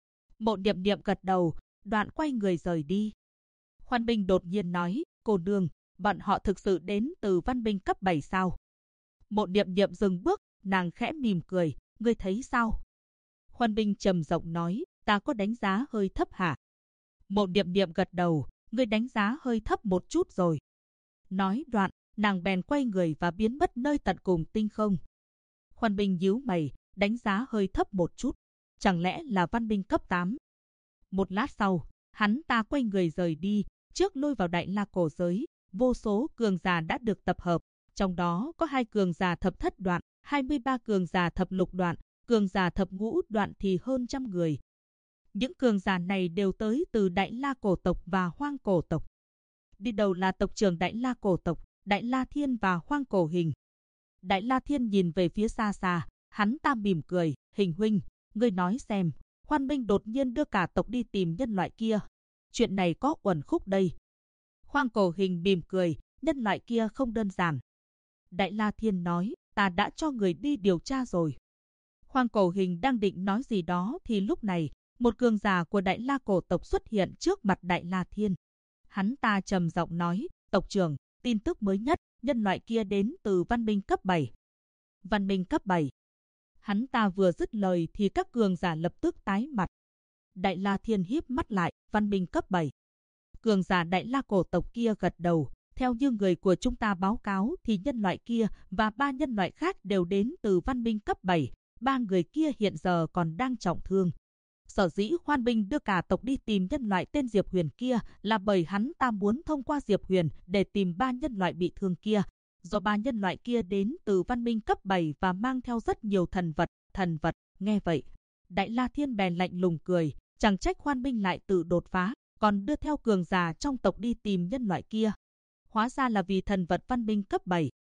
A: Mộ Niệm Niệm gật đầu, đoạn quay người rời đi. Hoan Minh đột nhiên nói, cô nương, bọn họ thực sự đến từ văn minh cấp 7 sao? Mộ Niệm Niệm dừng bước, nàng khẽ mỉm cười, ngươi thấy sao? Hoan Minh trầm giọng nói, ta có đánh giá hơi thấp hả? Mộ Niệm Niệm gật đầu, ngươi đánh giá hơi thấp một chút rồi. Nói đoạn, nàng bèn quay người và biến mất nơi tận cùng tinh không. Hoan Minh nhíu mày, đánh giá hơi thấp một chút, chẳng lẽ là văn minh cấp 8? Một lát sau, hắn ta quay người rời đi, trước lôi vào Đại La cổ giới, vô số cường giả đã được tập hợp, trong đó có 2 cường giả thập thất đoạn, 23 cường giả thập lục đoạn, cường giả thập ngũ đoạn thì hơn 100 người. Những cường giả này đều tới từ Đại La cổ tộc và Hoang cổ tộc. Đi đầu là tộc trưởng Đại La cổ tộc, Đại La Thiên và Hoang cổ Hình. Đại La Thiên nhìn về phía xa xa, hắn ta mỉm cười, Hình huynh, ngươi nói xem, Hoan Minh đột nhiên đưa cả tộc đi tìm nhân loại kia. Chuyện này có uẩn khúc đây. Hoang cổ Hình mỉm cười, nhân loại kia không đơn giản. Đại La Thiên nói, ta đã cho người đi điều tra rồi. Hoang cổ Hình đang định nói gì đó thì lúc này, một cường giả của Đại La cổ tộc xuất hiện trước mặt Đại La Thiên. Hắn ta trầm giọng nói, tộc trưởng, tin tức mới nhất, nhân loại kia đến từ văn minh cấp 7. Văn minh cấp 7. Hắn ta vừa dứt lời thì các cường giả lập tức tái mặt. Đại La Thiên híp mắt lại, văn minh cấp 7. Cường giả Đại La cổ tộc kia gật đầu, theo như người của chúng ta báo cáo thì nhân loại kia và 3 nhân loại khác đều đến từ văn minh cấp 7, 3 người kia hiện giờ còn đang trọng thương. Sở dĩ Hoan Minh đưa cả tộc đi tìm nhân loại tên Diệp Huyền kia là bởi hắn ta muốn thông qua Diệp Huyền để tìm 3 nhân loại bị thương kia. Do 3 nhân loại kia đến từ văn minh cấp 7 và mang theo rất nhiều thần vật, nghe vậy. Đại La Thiên bèn lạnh lùng cười, chẳng trách Hoan Minh lại tự đột phá, còn đưa theo cường giả trong tộc đi tìm nhân loại kia. Hóa ra là vì thần vật văn minh cấp 7.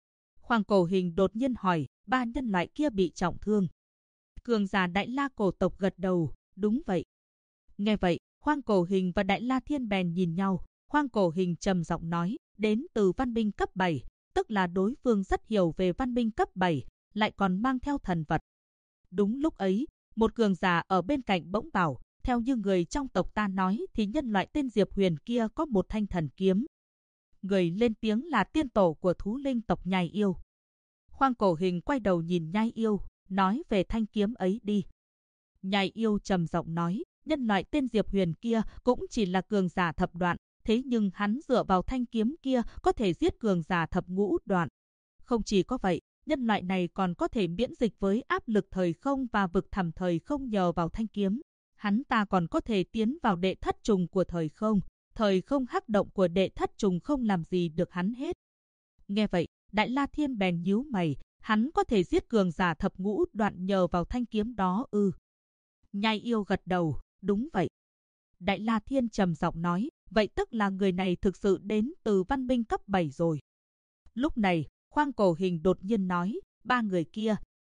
A: Khoang Cổ Hình đột nhiên hỏi, ba nhân loại kia bị trọng thương. Cường giả Đại La cổ tộc gật đầu, đúng vậy. Nghe vậy, Khoang Cổ Hình và Đại La Thiên bèn nhìn nhau. Khoang Cổ Hình trầm giọng nói, đến từ văn minh cấp 7, tức là đối phương rất hiểu về văn minh cấp 7, lại còn mang theo thần vật. Đúng lúc ấy, một cường giả ở bên cạnh bỗng bảo, theo như người trong tộc ta nói thì nhân loại tên Diệp Huyền kia có một thanh thần kiếm. Người lên tiếng là tiên tổ của thú linh tộc Nhai Yêu. Khoang Cổ Hình quay đầu nhìn Nhai Yêu, nói về thanh kiếm ấy đi. Nhai Yêu trầm giọng nói, nhân loại tên Diệp Huyền kia cũng chỉ là cường giả thập đoạn, thế nhưng hắn dựa vào thanh kiếm kia có thể giết cường giả thập ngũ đoạn. Không chỉ có vậy, nhân loại này còn có thể miễn dịch với áp lực thời không và vực thẳm thời không nhờ vào thanh kiếm. Hắn ta còn có thể tiến vào đệ thất trùng của thời không hắc động của đệ thất trùng không làm gì được hắn hết. Nghe vậy, Đại La Thiên bèn nhíu mày, hắn có thể giết cường giả thập ngũ đoạn nhờ vào thanh kiếm đó ư? Nhai Yêu gật đầu, đúng vậy. Đại La Thiên trầm giọng nói, vậy tức là người này thực sự đến từ văn minh cấp 7 rồi. Lúc này, Khoang Cổ Hình đột nhiên nói, ba người kia.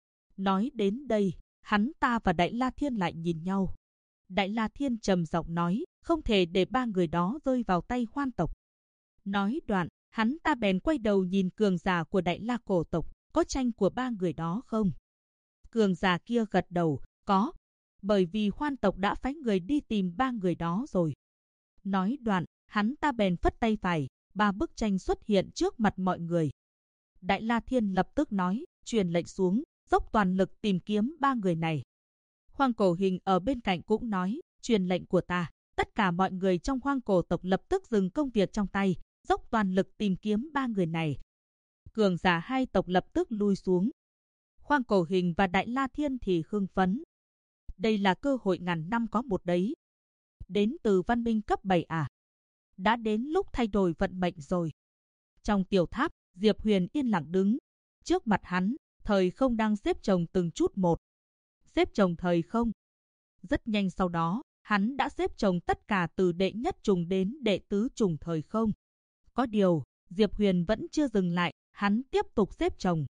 A: Nói đến đây, hắn ta và Đại La Thiên lại nhìn nhau. Đại La Thiên trầm giọng nói, không thể để ba người đó rơi vào tay Hoan tộc. Nói đoạn, hắn ta bèn quay đầu nhìn cường giả của Đại La cổ tộc, có tranh của ba người đó không? Cường giả kia gật đầu, có, bởi vì Hoan tộc đã phái người đi tìm ba người đó rồi. Nói đoạn, hắn ta bèn phất tay phải, ba bức tranh xuất hiện trước mặt mọi người. Đại La Thiên lập tức nói, truyền lệnh xuống, dốc toàn lực tìm kiếm ba người này. Khoang Cổ Hình ở bên cạnh cũng nói, truyền lệnh của ta. Tất cả mọi người trong Hoang cổ tộc lập tức dừng công việc trong tay, dốc toàn lực tìm kiếm ba người này. Cường giả hai tộc lập tức lui xuống. Khoang Cổ Hình và Đại La Thiên thì hưng phấn. Đây là cơ hội ngàn năm có một đấy. Đến từ văn minh cấp 7 à? Đã đến lúc thay đổi vận mệnh rồi. Trong tiểu tháp, Diệp Huyền yên lặng đứng. Trước mặt hắn, thời không đang xếp chồng từng chút một. Xếp chồng thời không. Rất nhanh sau đó, hắn đã xếp chồng tất cả từ đệ nhất trùng đến đệ tứ trùng thời không. Có điều, Diệp Huyền vẫn chưa dừng lại, hắn tiếp tục xếp chồng.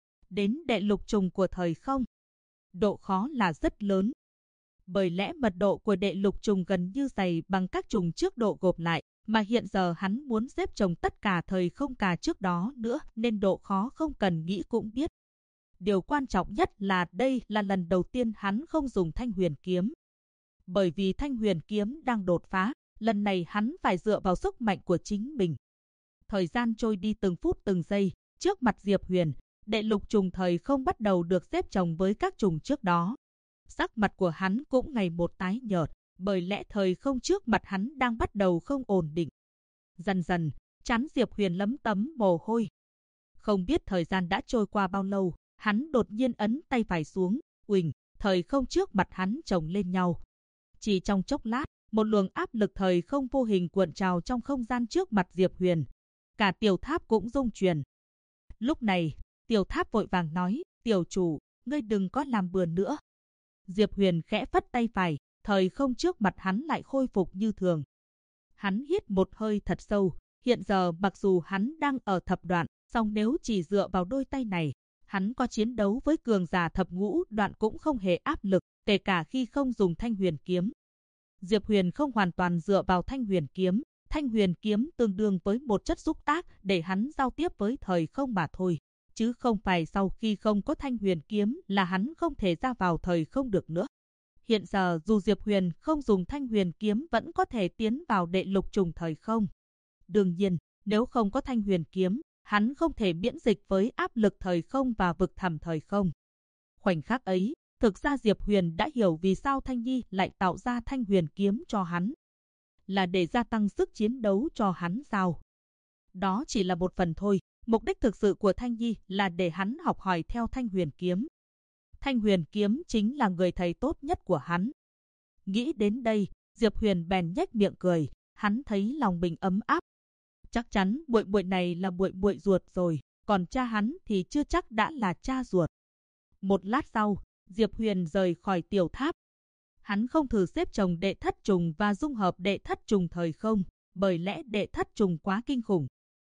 A: Đến đệ lục trùng của thời không. Độ khó là rất lớn. Bởi lẽ mật độ của đệ lục trùng gần như dày bằng các trùng trước độ gộp lại, mà hiện giờ hắn muốn xếp chồng tất cả thời không cả trước đó nữa nên độ khó không cần nghĩ cũng biết. Điều quan trọng nhất là đây là lần đầu tiên hắn không dùng Thanh Huyền kiếm. Bởi vì Thanh Huyền kiếm đang đột phá, lần này hắn phải dựa vào sức mạnh của chính mình. Thời gian trôi đi từng phút từng giây, trước mặt Diệp Huyền, đệ lục trùng thời không bắt đầu được xếp chồng với các trùng trước đó. Sắc mặt của hắn cũng ngày một tái nhợt, bởi lẽ thời không trước mặt hắn đang bắt đầu không ổn định. Dần dần, trán Diệp Huyền lấm tấm mồ hôi. Không biết thời gian đã trôi qua bao lâu, hắn đột nhiên ấn tay phải xuống, uỳnh, thời không trước mặt hắn chồng lên nhau. Chỉ trong chốc lát, một luồng áp lực thời không vô hình cuộn trào trong không gian trước mặt Diệp Huyền. Cả tiểu tháp cũng rung chuyển. Lúc này, tiểu tháp vội vàng nói, tiểu chủ, ngươi đừng có làm bừa nữa. Diệp Huyền khẽ phất tay phải, thời không trước mặt hắn lại khôi phục như thường. Hắn hít một hơi thật sâu, hiện giờ mặc dù hắn đang ở thập đoạn, song nếu chỉ dựa vào đôi tay này, hắn có chiến đấu với cường giả thập ngũ đoạn cũng không hề áp lực, kể cả khi không dùng Thanh Huyền kiếm. Diệp Huyền không hoàn toàn dựa vào Thanh Huyền kiếm tương đương với một chất xúc tác để hắn giao tiếp với thời không mà thôi, chứ không phải sau khi không có Thanh Huyền kiếm là hắn không thể ra vào thời không được nữa. Hiện giờ dù Diệp Huyền không dùng Thanh Huyền kiếm vẫn có thể tiến vào đệ lục trùng thời không. Đương nhiên, nếu không có Thanh Huyền kiếm, hắn không thể miễn dịch với áp lực thời không và vực thẳm thời không. Khoảnh khắc ấy, thực ra Diệp Huyền đã hiểu vì sao Thanh Nhi lại tạo ra Thanh Huyền kiếm cho hắn. Là để gia tăng sức chiến đấu cho hắn sao? Đó chỉ là một phần thôi, mục đích thực sự của Thanh Nhi là để hắn học hỏi theo Thanh Huyền kiếm. Thanh Huyền kiếm chính là người thầy tốt nhất của hắn. Nghĩ đến đây, Diệp Huyền bèn nhếch miệng cười, hắn thấy lòng mình ấm áp. Chắc chắn muội muội này là muội muội ruột rồi, còn cha hắn thì chưa chắc đã là cha ruột. Một lát sau, Diệp Huyền rời khỏi tiểu tháp. Hắn không thử xếp chồng đệ thất trùng và dung hợp đệ thất trùng thời không, bởi lẽ đệ thất trùng quá kinh khủng.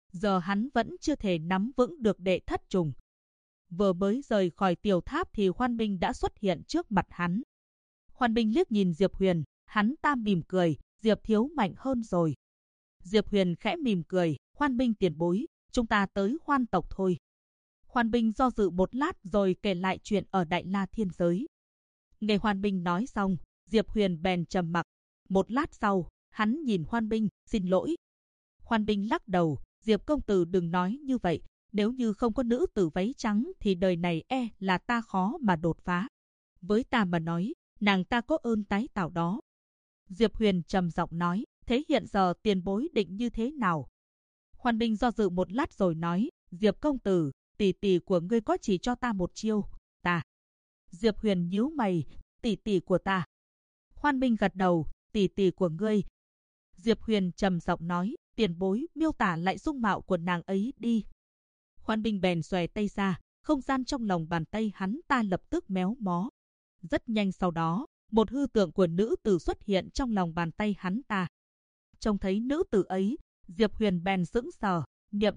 A: Giờ hắn vẫn chưa thể nắm vững được đệ thất trùng. Vừa mới rời khỏi tiểu tháp thì Hoan Minh đã xuất hiện trước mặt hắn. Hoan Minh liếc nhìn Diệp Huyền, hắn ta mỉm cười, Diệp thiếu mạnh hơn rồi. Diệp Huyền khẽ mỉm cười, Hoan Minh tiền bối, chúng ta tới Hoan tộc thôi. Hoan Minh do dự một lát rồi kể lại chuyện ở Đại La Thiên Giới. Nghe Hoan Minh nói xong, Diệp Huyền bèn trầm mặc. Một lát sau, hắn nhìn Hoan Minh, xin lỗi. Hoan Minh lắc đầu, Diệp công tử đừng nói như vậy. Nếu như không có nữ tử váy trắng thì đời này là ta khó mà đột phá. Với ta mà nói, nàng ta có ơn tái tạo đó. Diệp Huyền trầm giọng nói, thế hiện giờ tiền bối định như thế nào? Hoan Minh do dự một lát rồi nói, Diệp công tử, tỷ tỷ của ngươi có chỉ cho ta một chiêu, ta. Diệp Huyền nhíu mày, tỷ tỷ của ta. Hoan Minh gật đầu, tỷ tỷ của ngươi. Diệp Huyền trầm giọng nói, tiền bối miêu tả lại dung mạo của nàng ấy đi. Hoan Minh bèn xòe tay ra, không gian trong lòng bàn tay hắn ta lập tức méo mó. Rất nhanh sau đó, một hư tượng của nữ tử xuất hiện trong lòng bàn tay hắn ta. Trông thấy nữ tử ấy, Diệp Huyền bèn sững sờ, Niệm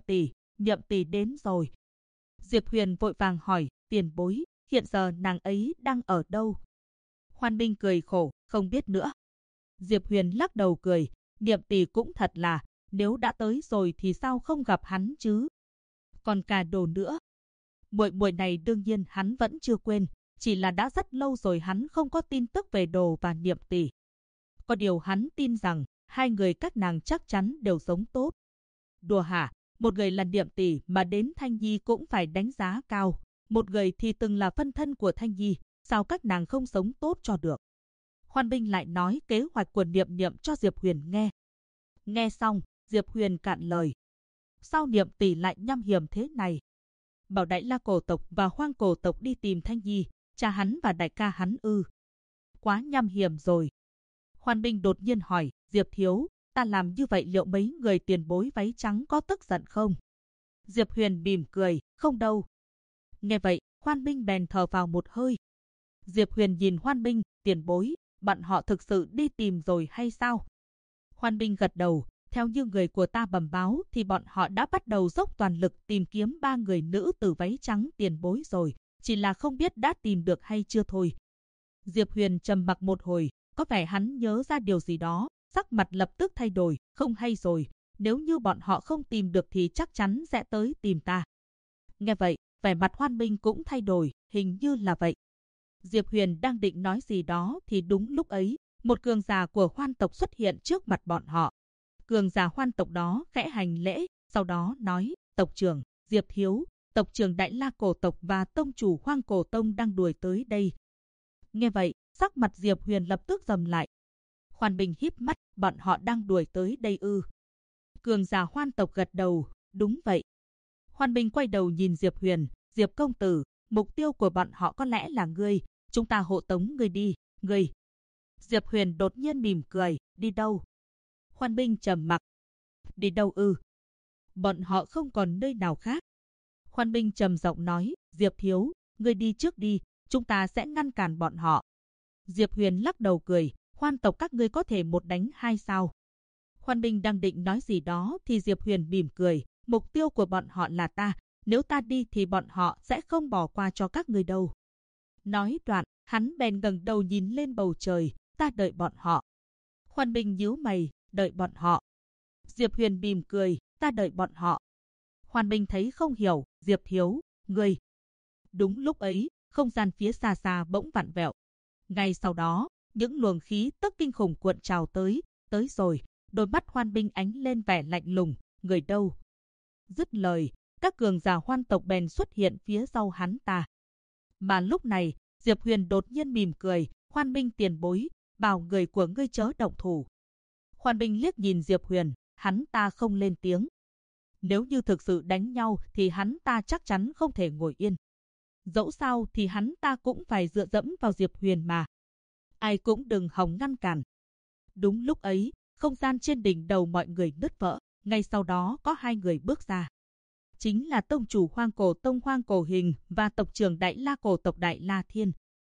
A: tỷ đến rồi. Diệp Huyền vội vàng hỏi, tiền bối, hiện giờ nàng ấy đang ở đâu? Hoan Minh cười khổ, không biết nữa. Diệp Huyền lắc đầu cười, Niệm tỷ cũng thật là, nếu đã tới rồi thì sao không gặp hắn chứ? Còn cả đồ nữa. Muội này đương nhiên hắn vẫn chưa quên, chỉ là đã rất lâu rồi hắn không có tin tức về đồ và Niệm tỷ. Có điều hắn tin rằng hai người các nàng chắc chắn đều sống tốt. Đùa hả, một người là Niệm tỷ mà đến Thanh Nhi cũng phải đánh giá cao, một người thì từng là phân thân của Thanh Nhi, sao các nàng không sống tốt cho được? Hoan Minh lại nói kế hoạch của Niệm cho Diệp Huyền nghe. Nghe xong, Diệp Huyền cạn lời. Sao Niệm tỷ lại nham hiểm thế này? Bảo Đại La cổ tộc và Hoang cổ tộc đi tìm Thanh Nhi, cha hắn và đại ca hắn ư? Quá nham hiểm rồi. Hoan Minh đột nhiên hỏi, Diệp thiếu, ta làm như vậy liệu mấy người tiền bối váy trắng có tức giận không? Diệp Huyền mỉm cười, không đâu. Nghe vậy, Hoan Minh bèn thở vào một hơi. Diệp Huyền nhìn Hoan Minh, tiền bối, bọn họ thực sự đi tìm rồi hay sao? Hoan Minh gật đầu, theo như người của ta bẩm báo thì bọn họ đã bắt đầu dốc toàn lực tìm kiếm 3 người nữ tử váy trắng tiền bối rồi, chỉ là không biết đã tìm được hay chưa thôi. Diệp Huyền trầm mặc một hồi, có vẻ hắn nhớ ra điều gì đó, sắc mặt lập tức thay đổi, không hay rồi, nếu như bọn họ không tìm được thì chắc chắn sẽ tới tìm ta. Nghe vậy, vẻ mặt Hoan Minh cũng thay đổi, hình như là vậy. Diệp Huyền đang định nói gì đó thì đúng lúc ấy, một cường giả của Hoan tộc xuất hiện trước mặt bọn họ. Cường giả Hoan tộc đó khẽ hành lễ, sau đó nói, tộc trưởng, Diệp thiếu, tộc trưởng Đại La cổ tộc và tông chủ Hoang cổ tông đang đuổi tới đây. Nghe vậy, sắc mặt Diệp Huyền lập tức trầm lại. Hoan Minh híp mắt, bọn họ đang đuổi tới đây ư? Cường giả Hoan tộc gật đầu, đúng vậy. Hoan Minh quay đầu nhìn Diệp Huyền, Diệp công tử, mục tiêu của bọn họ có lẽ là ngươi, chúng ta hộ tống ngươi đi, ngươi. Diệp Huyền đột nhiên mỉm cười, đi đâu? Hoan Minh trầm mặc. Đi đâu ư? Bọn họ không còn nơi nào khác. Hoan Minh trầm giọng nói, Diệp thiếu, ngươi đi trước đi, chúng ta sẽ ngăn cản bọn họ. Diệp Huyền lắc đầu cười, Hoan tộc các ngươi có thể một đánh hai sao? Hoan Minh đang định nói gì đó thì Diệp Huyền mỉm cười, mục tiêu của bọn họ là ta, nếu ta đi thì bọn họ sẽ không bỏ qua cho các ngươi đâu. Nói đoạn, hắn bèn ngẩng đầu nhìn lên bầu trời, ta đợi bọn họ. Hoan Minh nhíu mày, đợi bọn họ. Diệp Huyền mỉm cười, ta đợi bọn họ. Hoan Minh thấy không hiểu, Diệp thiếu, ngươi. Đúng lúc ấy, không gian phía xa xa bỗng vặn vẹo. Ngay sau đó, những luồng khí tức kinh khủng cuộn trào tới rồi. Đôi mắt Hoan Minh ánh lên vẻ lạnh lùng, người đâu? Dứt lời, các cường giả Hoan tộc bèn xuất hiện phía sau hắn ta. Mà lúc này, Diệp Huyền đột nhiên mỉm cười, Hoan Minh tiền bối, bảo người của ngươi chớ động thủ. Hoan Minh liếc nhìn Diệp Huyền, hắn ta không lên tiếng. Nếu như thực sự đánh nhau thì hắn ta chắc chắn không thể ngồi yên. Dẫu sao thì hắn ta cũng phải dựa dẫm vào Diệp Huyền mà. Ai cũng đừng hòng ngăn cản. Đúng lúc ấy, không gian trên đỉnh đầu mọi người nứt vỡ, ngay sau đó có hai người bước ra. Chính là tông chủ Hoang cổ tông Hoang cổ Hình và tộc trưởng Đại La cổ tộc Đại La Thiên.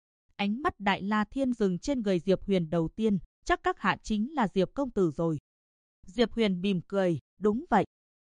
A: Ánh mắt Đại La Thiên dừng trên người Diệp Huyền đầu tiên, chắc các hạ chính là Diệp công tử rồi. Diệp Huyền mỉm cười, đúng vậy.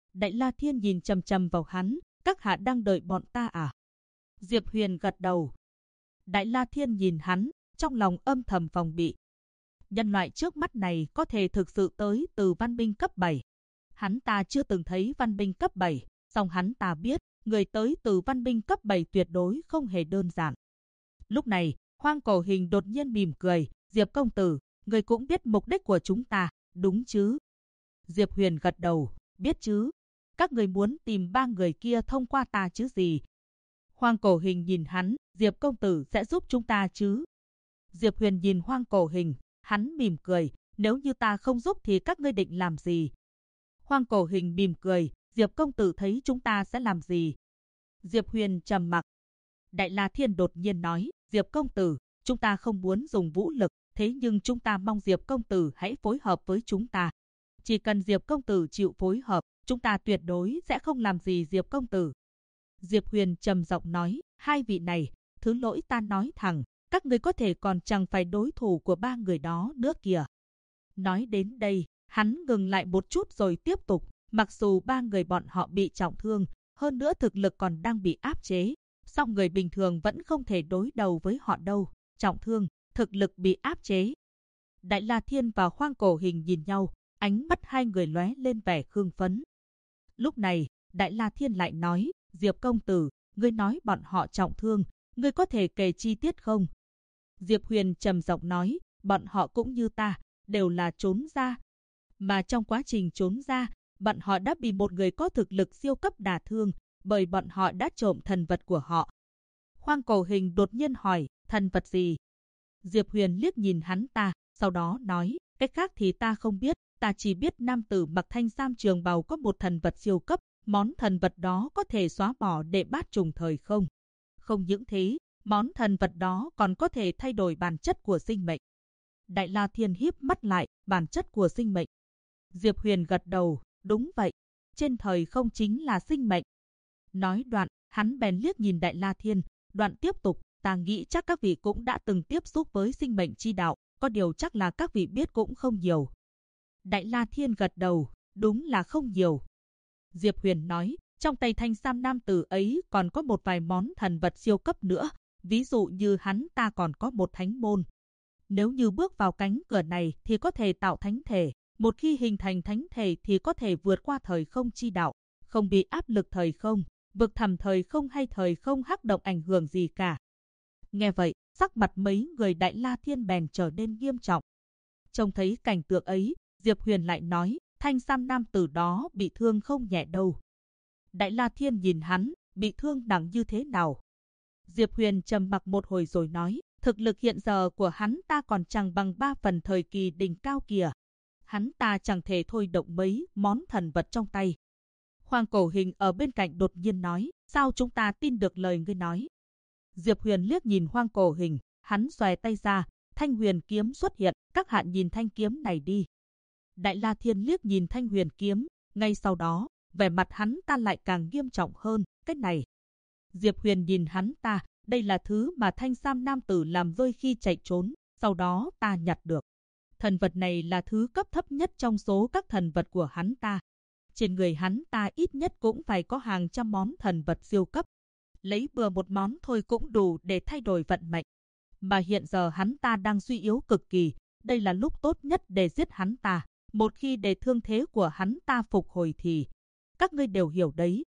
A: Đại La Thiên nhìn chằm chằm vào hắn, các hạ đang đợi bọn ta à? Diệp Huyền gật đầu. Đại La Thiên nhìn hắn, trong lòng âm thầm phòng bị. Nhân loại trước mắt này có thể thực sự tới từ văn minh cấp 7. Hắn ta chưa từng thấy văn minh cấp 7, song hắn ta biết, người tới từ văn minh cấp 7 tuyệt đối không hề đơn giản. Lúc này, Hoang Cổ Hình đột nhiên mỉm cười, Diệp công tử, người cũng biết mục đích của chúng ta, đúng chứ? Diệp Huyền gật đầu, biết chứ. Các người muốn tìm 3 người kia thông qua ta chứ gì? Hoang Cổ Hình nhìn hắn, Diệp công tử sẽ giúp chúng ta chứ? Diệp Huyền nhìn Hoang Cổ Hình, hắn mỉm cười, nếu như ta không giúp thì các ngươi định làm gì? Hoang Cổ Hình mỉm cười, Diệp công tử thấy chúng ta sẽ làm gì? Diệp Huyền trầm mặc. Đại La Thiên đột nhiên nói, Diệp công tử, chúng ta không muốn dùng vũ lực, thế nhưng chúng ta mong Diệp công tử hãy phối hợp với chúng ta. Chỉ cần Diệp công tử chịu phối hợp, chúng ta tuyệt đối sẽ không làm gì Diệp công tử. Diệp Huyền trầm giọng nói, 2 vị này, thứ lỗi ta nói thẳng, các người có thể còn chẳng phải đối thủ của 3 người đó nữa kìa. Nói đến đây, hắn ngừng lại một chút rồi tiếp tục, mặc dù 3 người bọn họ bị trọng thương, hơn nữa thực lực còn đang bị áp chế, song người bình thường vẫn không thể đối đầu với họ đâu, trọng thương, thực lực bị áp chế. Đại La Thiên và Hoang Cổ Hình nhìn nhau, ánh mắt hai người lóe lên vẻ hưng phấn. Lúc này, Đại La Thiên lại nói, Diệp công tử, ngươi nói bọn họ trọng thương, ngươi có thể kể chi tiết không? Diệp Huyền trầm giọng nói, bọn họ cũng như ta, đều là trốn ra. Mà trong quá trình trốn ra, bọn họ đã bị một người có thực lực siêu cấp đả thương, bởi bọn họ đã trộm thần vật của họ. Hoang Cổ Hình đột nhiên hỏi, thần vật gì? Diệp Huyền liếc nhìn hắn ta, sau đó nói, cách khác thì ta không biết, ta chỉ biết nam tử mặc thanh sam trường bào có một thần vật siêu cấp, món thần vật đó có thể xóa bỏ đệ bát trùng thời không. Không những thế, món thần vật đó còn có thể thay đổi bản chất của sinh mệnh. Đại La Thiên híp mắt lại, bản chất của sinh mệnh. Diệp Huyền gật đầu, đúng vậy, trên thời không chính là sinh mệnh. Nói đoạn, hắn bèn liếc nhìn Đại La Thiên, đoạn tiếp tục, ta nghĩ chắc các vị cũng đã từng tiếp xúc với sinh mệnh chi đạo, có điều chắc là các vị biết cũng không nhiều. Đại La Thiên gật đầu, đúng là không nhiều. Diệp Huyền nói, trong tay thanh sam nam tử ấy còn có một vài món thần vật siêu cấp nữa, ví dụ như hắn ta còn có một thánh môn. Nếu như bước vào cánh cửa này thì có thể tạo thánh thể, một khi hình thành thánh thể thì có thể vượt qua thời không chi đạo, không bị áp lực thời không, vực thẳm thời không hay thời không hắc động ảnh hưởng gì cả. Nghe vậy, sắc mặt mấy người Đại La Thiên bèn trở nên nghiêm trọng. Trông thấy cảnh tượng ấy, Diệp Huyền lại nói, thanh sam nam tử đó bị thương không nhẹ đâu. Đại La Thiên nhìn hắn, bị thương nặng như thế nào? Diệp Huyền trầm mặc một hồi rồi nói, thực lực hiện giờ của hắn ta còn chẳng bằng 3 phần thời kỳ đỉnh cao kìa. Hắn ta chẳng thể thôi động mấy món thần vật trong tay. Hoang Cổ Hình ở bên cạnh đột nhiên nói, sao chúng ta tin được lời ngươi nói? Diệp Huyền liếc nhìn Hoang Cổ Hình, hắn xòe tay ra, thanh huyền kiếm xuất hiện, các hạn nhìn thanh kiếm này đi. Đại La Thiên liếc nhìn thanh huyền kiếm, ngay sau đó, vẻ mặt hắn ta lại càng nghiêm trọng hơn, cái này. Diệp Huyền nhìn hắn ta, đây là thứ mà thanh sam nam tử làm rơi khi chạy trốn, sau đó ta nhặt được. Thần vật này là thứ cấp thấp nhất trong số các thần vật của hắn ta. Trên người hắn ta ít nhất cũng phải có hàng trăm món thần vật siêu cấp. Lấy bừa một món thôi cũng đủ để thay đổi vận mệnh. Mà hiện giờ hắn ta đang suy yếu cực kỳ, đây là lúc tốt nhất để giết hắn ta. Một khi để thương thế của hắn ta phục hồi thì các ngươi đều hiểu đấy.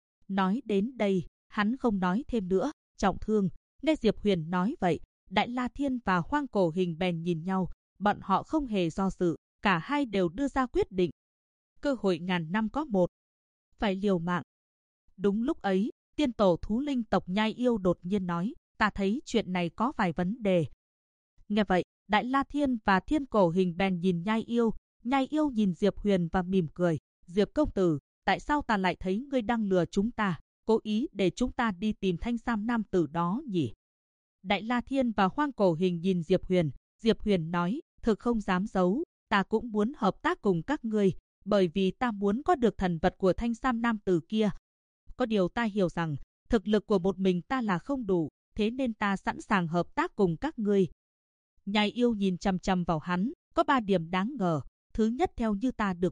A: Nói đến đây, hắn không nói thêm nữa, trọng thương. Nghe Diệp Huyền nói vậy, Đại La Thiên và Hoang Cổ Hình bèn nhìn nhau, bọn họ không hề do dự, cả hai đều đưa ra quyết định. Cơ hội ngàn năm có một, phải liều mạng. Đúng lúc ấy, tiên tổ thú linh tộc Nhai Yêu đột nhiên nói, ta thấy chuyện này có vài vấn đề. Nghe vậy, Đại La Thiên và Thiên Cổ Hình bèn nhìn Nhai Yêu nhìn Diệp Huyền và mỉm cười. Diệp công tử, tại sao ta lại thấy ngươi đang lừa chúng ta, cố ý để chúng ta đi tìm thanh sam nam tử đó nhỉ? Đại La Thiên và Hoang Cổ Hình nhìn Diệp Huyền nói, thực không dám giấu, ta cũng muốn hợp tác cùng các ngươi, bởi vì ta muốn có được thần vật của thanh sam nam tử kia. Có điều ta hiểu rằng, thực lực của một mình ta là không đủ, thế nên ta sẵn sàng hợp tác cùng các ngươi. Nhai Yêu nhìn chằm chằm vào hắn, có 3 điểm đáng ngờ. Thứ nhất, theo như ta được biết,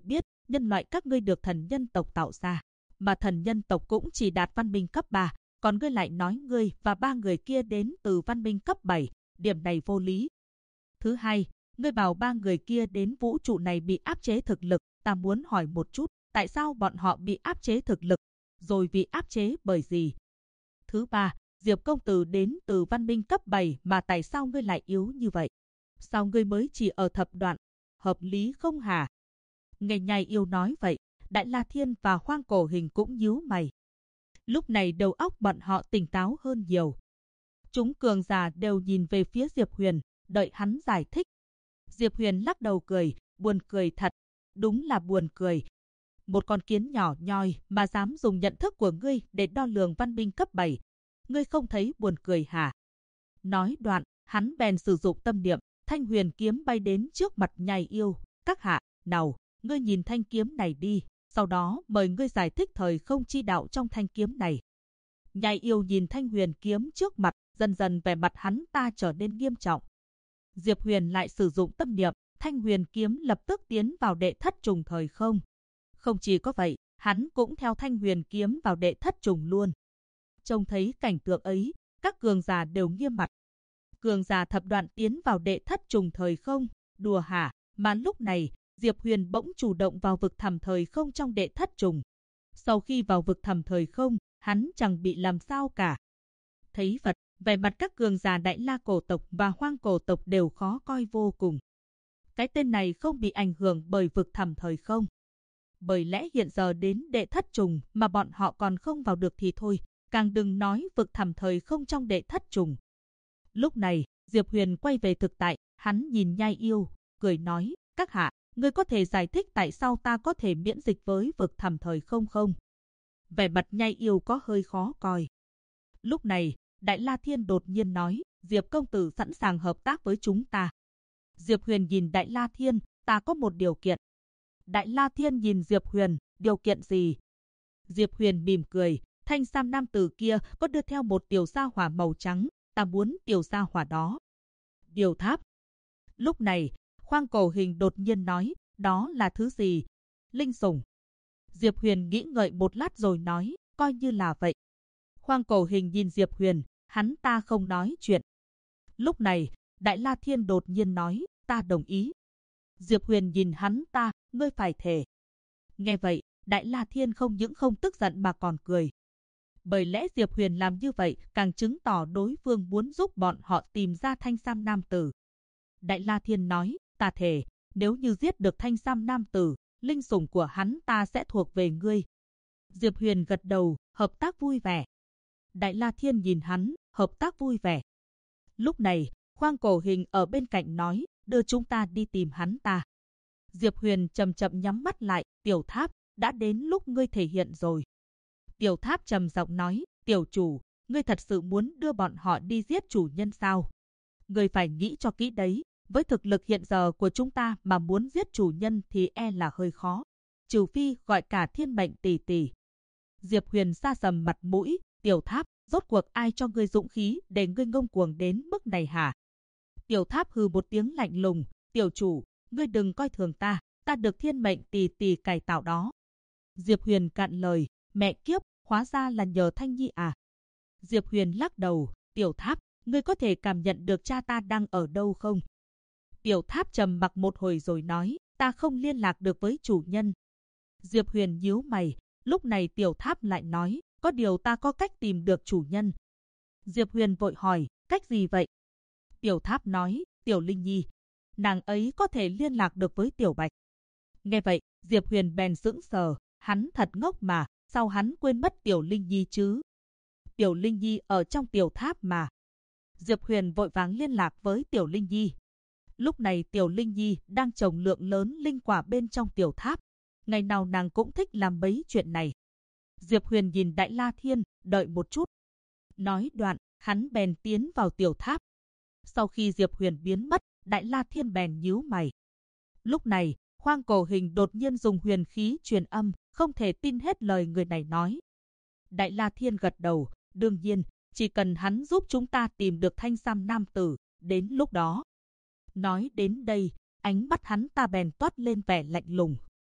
A: nhân loại các ngươi được thần nhân tộc tạo ra, mà thần nhân tộc cũng chỉ đạt văn minh cấp 3, còn ngươi lại nói ngươi và 3 người kia đến từ văn minh cấp 7, điểm này vô lý. Thứ hai, ngươi bảo 3 người kia đến vũ trụ này bị áp chế thực lực, ta muốn hỏi một chút, tại sao bọn họ bị áp chế thực lực, rồi bị áp chế bởi gì? Thứ ba, Diệp công tử đến từ văn minh cấp 7 mà tại sao ngươi lại yếu như vậy? Sao ngươi mới chỉ ở thập đoạn? Hợp lý không hả? Nghe Nhai Yêu nói vậy, Đại La Thiên và Hoang Cổ Hình cũng nhíu mày. Lúc này đầu óc bọn họ tỉnh táo hơn nhiều. Chúng cường giả đều nhìn về phía Diệp Huyền, đợi hắn giải thích. Diệp Huyền lắc đầu cười, buồn cười thật, đúng là buồn cười. Một con kiến nhỏ nhoi mà dám dùng nhận thức của ngươi để đo lường văn minh cấp 7. Ngươi không thấy buồn cười hả? Nói đoạn, hắn bèn sử dụng tâm niệm, thanh huyền kiếm bay đến trước mặt Nhai Yêu. Các hạ, nào, ngươi nhìn thanh kiếm này đi, sau đó mời ngươi giải thích thời không chi đạo trong thanh kiếm này. Nhai Yêu nhìn thanh huyền kiếm trước mặt, dần dần vẻ mặt hắn ta trở nên nghiêm trọng. Diệp Huyền lại sử dụng tâm niệm, thanh huyền kiếm lập tức tiến vào đệ thất trùng thời không. Không chỉ có vậy, hắn cũng theo thanh huyền kiếm vào đệ thất trùng luôn. Trông thấy cảnh tượng ấy, các cường giả đều nghiêm mặt. Cường giả thập đoạn tiến vào đệ thất trùng thời không, đùa hả? Mà lúc này, Diệp Huyền bỗng chủ động vào vực thẳm thời không trong đệ thất trùng. Sau khi vào vực thẳm thời không, hắn chẳng bị làm sao cả. Thấy vật, vẻ mặt các cường giả Đại La cổ tộc và Hoang cổ tộc đều khó coi vô cùng. Cái tên này không bị ảnh hưởng bởi vực thẳm thời không. Bởi lẽ hiện giờ đến đệ thất trùng mà bọn họ còn không vào được thì thôi, càng đừng nói vực thẳm thời không trong đệ thất trùng. Lúc này, Diệp Huyền quay về thực tại, hắn nhìn Nhai Yêu, cười nói, các hạ, ngươi có thể giải thích tại sao ta có thể miễn dịch với vực thẳm thời không không? Vẻ mặt Nhai Yêu có hơi khó coi. Lúc này, Đại La Thiên đột nhiên nói, Diệp công tử sẵn sàng hợp tác với chúng ta. Diệp Huyền nhìn Đại La Thiên, ta có một điều kiện. Đại La Thiên nhìn Diệp Huyền, điều kiện gì? Diệp Huyền mỉm cười, thanh sam nam tử kia có đưa theo một tiểu sa hỏa màu trắng, ta muốn tiểu sa hỏa đó. Điều tháp. Lúc này, Hoang Cổ Hình đột nhiên nói, đó là thứ gì? Linh sủng. Diệp Huyền nghĩ ngợi một lát rồi nói, coi như là vậy. Hoang Cổ Hình nhìn Diệp Huyền, hắn ta không nói chuyện. Lúc này, Đại La Thiên đột nhiên nói, ta đồng ý. Diệp Huyền nhìn hắn ta, ngươi phải thề. Nghe vậy, Đại La Thiên không những không tức giận mà còn cười. Bởi lẽ Diệp Huyền làm như vậy càng chứng tỏ đối phương muốn giúp bọn họ tìm ra thanh sam nam tử. Đại La Thiên nói, ta thề, nếu như giết được thanh sam nam tử, linh sủng của hắn ta sẽ thuộc về ngươi. Diệp Huyền gật đầu, hợp tác vui vẻ. Đại La Thiên nhìn hắn, hợp tác vui vẻ. Lúc này, Hoang Cổ Hình ở bên cạnh nói, đưa chúng ta đi tìm hắn ta. Diệp Huyền chậm chậm nhắm mắt lại, Tiểu Tháp, đã đến lúc ngươi thể hiện rồi. Tiểu Tháp trầm giọng nói, tiểu chủ, ngươi thật sự muốn đưa bọn họ đi giết chủ nhân sao? Ngươi phải nghĩ cho kỹ đấy, với thực lực hiện giờ của chúng ta mà muốn giết chủ nhân thì e là hơi khó. Trừ phi gọi cả thiên mệnh tỷ tỷ. Diệp Huyền sa sầm mặt mũi, Tiểu Tháp, rốt cuộc ai cho ngươi dũng khí để ngươi ngông cuồng đến mức này hả? Tiểu Tháp hừ một tiếng lạnh lùng, tiểu chủ, ngươi đừng coi thường ta, ta được thiên mệnh tỷ tỷ cải tạo đó. Diệp Huyền cạn lời, mẹ kiếp, hóa ra là nhờ Thanh Nhi à? Diệp Huyền lắc đầu, Tiểu Tháp, ngươi có thể cảm nhận được cha ta đang ở đâu không? Tiểu Tháp trầm mặc một hồi rồi nói, ta không liên lạc được với chủ nhân. Diệp Huyền nhíu mày, lúc này Tiểu Tháp lại nói, có điều ta có cách tìm được chủ nhân. Diệp Huyền vội hỏi, cách gì vậy? Tiểu Tháp nói, Tiểu Linh Nhi, nàng ấy có thể liên lạc được với Tiểu Bạch. Nghe vậy, Diệp Huyền bèn sững sờ, hắn thật ngốc mà, sao hắn quên mất Tiểu Linh Nhi chứ? Tiểu Linh Nhi ở trong Tiểu Tháp mà. Diệp Huyền vội vàng liên lạc với Tiểu Linh Nhi. Lúc này Tiểu Linh Nhi đang trồng lượng lớn linh quả bên trong Tiểu Tháp. Ngày nào nàng cũng thích làm mấy chuyện này. Diệp Huyền nhìn Đại La Thiên, đợi một chút. Nói đoạn, hắn bèn tiến vào Tiểu Tháp. Sau khi Diệp Huyền biến mất, Đại La Thiên bèn nhíu mày. Lúc này, Hoang Cổ Hình đột nhiên dùng huyền khí truyền âm, không thể tin hết lời người này nói. Đại La Thiên gật đầu, đương nhiên, chỉ cần hắn giúp chúng ta tìm được thanh sam nam tử, đến lúc đó. Nói đến đây, ánh mắt hắn ta bèn toát lên vẻ lạnh lùng.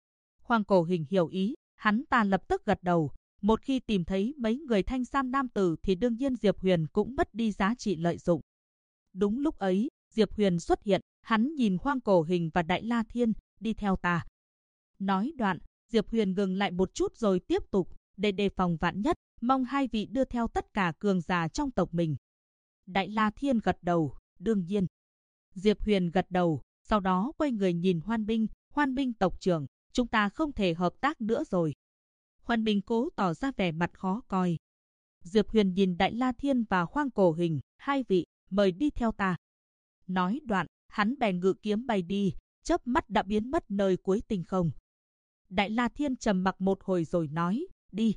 A: Hoang Cổ Hình hiểu ý, hắn ta lập tức gật đầu. Một khi tìm thấy mấy người thanh sam nam tử thì đương nhiên Diệp Huyền cũng mất đi giá trị lợi dụng. Đúng lúc ấy, Diệp Huyền xuất hiện, hắn nhìn Hoang Cổ Hình và Đại La Thiên, đi theo ta. Nói đoạn, Diệp Huyền ngừng lại một chút rồi tiếp tục, để đề phòng vạn nhất, mong hai vị đưa theo tất cả cường giả trong tộc mình. Đại La Thiên gật đầu, đương nhiên. Diệp Huyền gật đầu, sau đó quay người nhìn Hoan Binh tộc trưởng, chúng ta không thể hợp tác nữa rồi. Hoan Binh cố tỏ ra vẻ mặt khó coi. Diệp Huyền nhìn Đại La Thiên và Hoang Cổ Hình, hai vị, mời đi theo ta. Nói đoạn, hắn bèn ngự kiếm bay đi, chớp mắt đã biến mất nơi cuối tinh không. Đại La Thiên trầm mặc một hồi rồi nói, đi.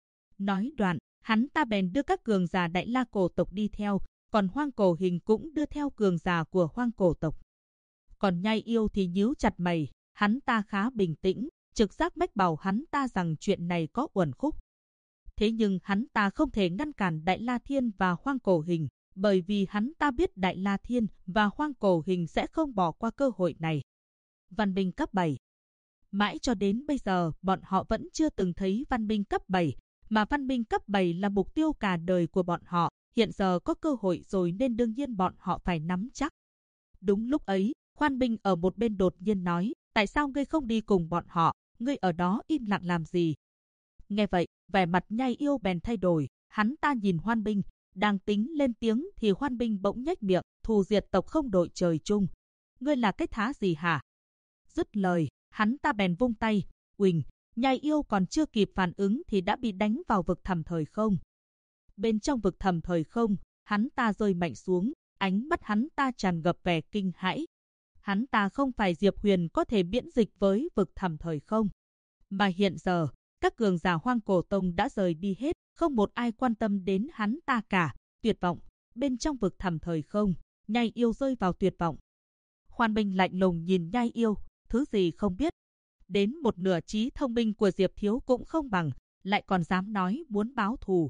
A: Nói đoạn, hắn ta bèn đưa các cường giả Đại La cổ tộc đi theo, còn Hoang Cổ Hình cũng đưa theo cường giả của Hoang cổ tộc. Còn Nhai Yêu thì nhíu chặt mày, hắn ta khá bình tĩnh, trực giác mách bảo hắn ta rằng chuyện này có uẩn khúc. Thế nhưng hắn ta không thể ngăn cản Đại La Thiên và Hoang Cổ Hình, bởi vì hắn ta biết Đại La Thiên và Hoang Cổ Hình sẽ không bỏ qua cơ hội này. Văn binh cấp 7. Mãi cho đến bây giờ, bọn họ vẫn chưa từng thấy văn binh cấp 7, mà văn binh cấp 7 là mục tiêu cả đời của bọn họ. Hiện giờ có cơ hội rồi nên đương nhiên bọn họ phải nắm chắc. Đúng lúc ấy, Hoan Binh ở một bên đột nhiên nói, tại sao ngươi không đi cùng bọn họ, ngươi ở đó im lặng làm gì? Nghe vậy, vẻ mặt Nhai Yêu bèn thay đổi, hắn ta nhìn Hoan Binh, đang tính lên tiếng thì Hoan Binh bỗng nhếch miệng, thù diệt tộc không đội trời chung. Ngươi là cái thá gì hả? Dứt lời, hắn ta bèn vung tay, uỳnh, Nhai Yêu còn chưa kịp phản ứng thì đã bị đánh vào vực thẳm thời không. Bên trong vực thẳm thời không, hắn ta rơi mạnh xuống, ánh mắt hắn ta tràn ngập vẻ kinh hãi. Hắn ta không phải Diệp Huyền có thể miễn dịch với vực thẳm thời không. Mà hiện giờ, các cường giả Hoang Cổ Tông đã rời đi hết, không một ai quan tâm đến hắn ta cả. Tuyệt vọng, bên trong vực thẳm thời không, Nhai Yêu rơi vào tuyệt vọng. Hoan Binh lạnh lùng nhìn Nhai Yêu, thứ gì không biết. Đến một nửa trí thông minh của Diệp Thiếu cũng không bằng, lại còn dám nói muốn báo thù.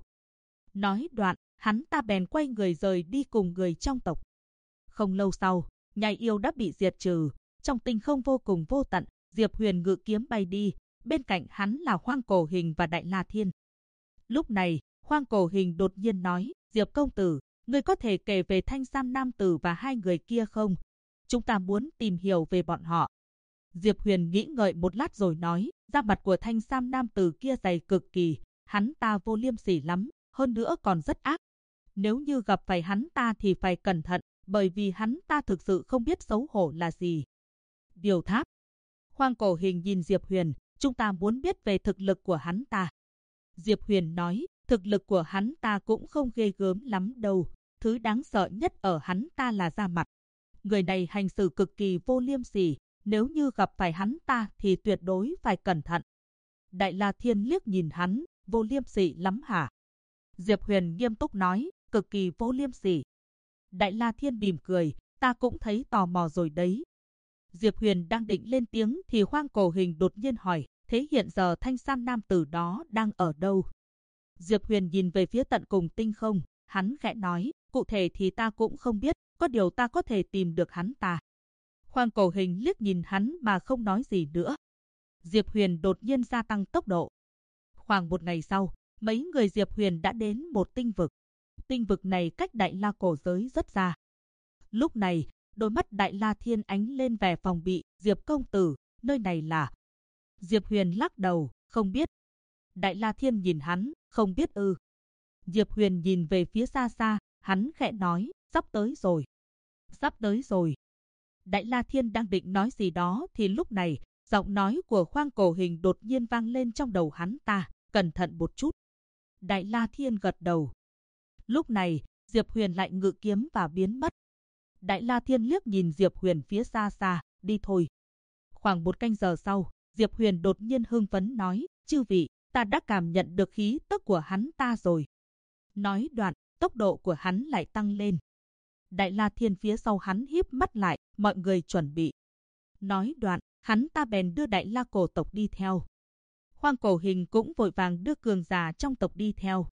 A: Nói đoạn, hắn ta bèn quay người rời đi cùng người trong tộc. Không lâu sau, Nhai Yêu đã bị diệt trừ, trong tinh không vô cùng vô tận, Diệp Huyền ngự kiếm bay đi, bên cạnh hắn là Hoang Cổ Hình và Đại La Thiên. Lúc này, Hoang Cổ Hình đột nhiên nói, Diệp công tử, ngươi có thể kể về Thanh Sam nam tử và hai người kia không? Chúng ta muốn tìm hiểu về bọn họ. Diệp Huyền nghĩ ngợi một lát rồi nói, da mặt của Thanh Sam nam tử kia dày cực kỳ, hắn ta vô liêm sỉ lắm, hơn nữa còn rất ác. Nếu như gặp phải hắn ta thì phải cẩn thận, bởi vì hắn ta thực sự không biết xấu hổ là gì. Điều Tháp. Hoang Cổ Hình nhìn Diệp Huyền, chúng ta muốn biết về thực lực của hắn ta. Diệp Huyền nói, thực lực của hắn ta cũng không ghê gớm lắm đâu, thứ đáng sợ nhất ở hắn ta là da mặt. Người này hành xử cực kỳ vô liêm sỉ, nếu như gặp phải hắn ta thì tuyệt đối phải cẩn thận. Đại La Thiên liếc nhìn hắn, vô liêm sỉ lắm hả? Diệp Huyền nghiêm túc nói, cực kỳ vô liêm sỉ. Đại La Thiên mỉm cười, ta cũng thấy tò mò rồi đấy. Diệp Huyền đang định lên tiếng thì Hoang Cổ Hình đột nhiên hỏi, thế hiện giờ Thanh Sam nam tử đó đang ở đâu? Diệp Huyền nhìn về phía tận cùng tinh không, hắn khẽ nói, cụ thể thì ta cũng không biết, có điều ta có thể tìm được hắn ta. Hoang Cổ Hình liếc nhìn hắn mà không nói gì nữa. Diệp Huyền đột nhiên gia tăng tốc độ. Khoảng một ngày sau, mấy người Diệp Huyền đã đến một tinh vực. Tinh vực này cách Đại La cổ giới rất xa. Lúc này, đôi mắt Đại La Thiên ánh lên vẻ phòng bị, Diệp công tử, nơi này là... Diệp Huyền lắc đầu, không biết. Đại La Thiên nhìn hắn, không biết ư. Diệp Huyền nhìn về phía xa xa, hắn khẽ nói, sắp tới rồi. Sắp tới rồi. Đại La Thiên đang định nói gì đó thì lúc này, giọng nói của Hoang Cổ Hình đột nhiên vang lên trong đầu hắn ta, cẩn thận một chút. Đại La Thiên gật đầu. Lúc này, Diệp Huyền lại ngự kiếm và biến mất. Đại La Thiên liếc nhìn Diệp Huyền phía xa xa, đi thôi. Khoảng một canh giờ sau, Diệp Huyền đột nhiên hưng phấn nói, chư vị, ta đã cảm nhận được khí tức của hắn ta rồi. Nói đoạn, tốc độ của hắn lại tăng lên. Đại La Thiên phía sau hắn híp mắt lại, mọi người chuẩn bị. Nói đoạn, hắn ta bèn đưa Đại La cổ tộc đi theo. Hoang Cổ Hình cũng vội vàng đưa cường giả trong tộc đi theo.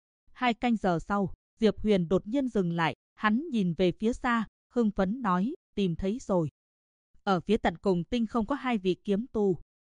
A: 2 canh giờ sau, Diệp Huyền đột nhiên dừng lại, hắn nhìn về phía xa, hưng phấn nói, tìm thấy rồi. Ở phía tận cùng tinh không có 2 vị kiếm tu.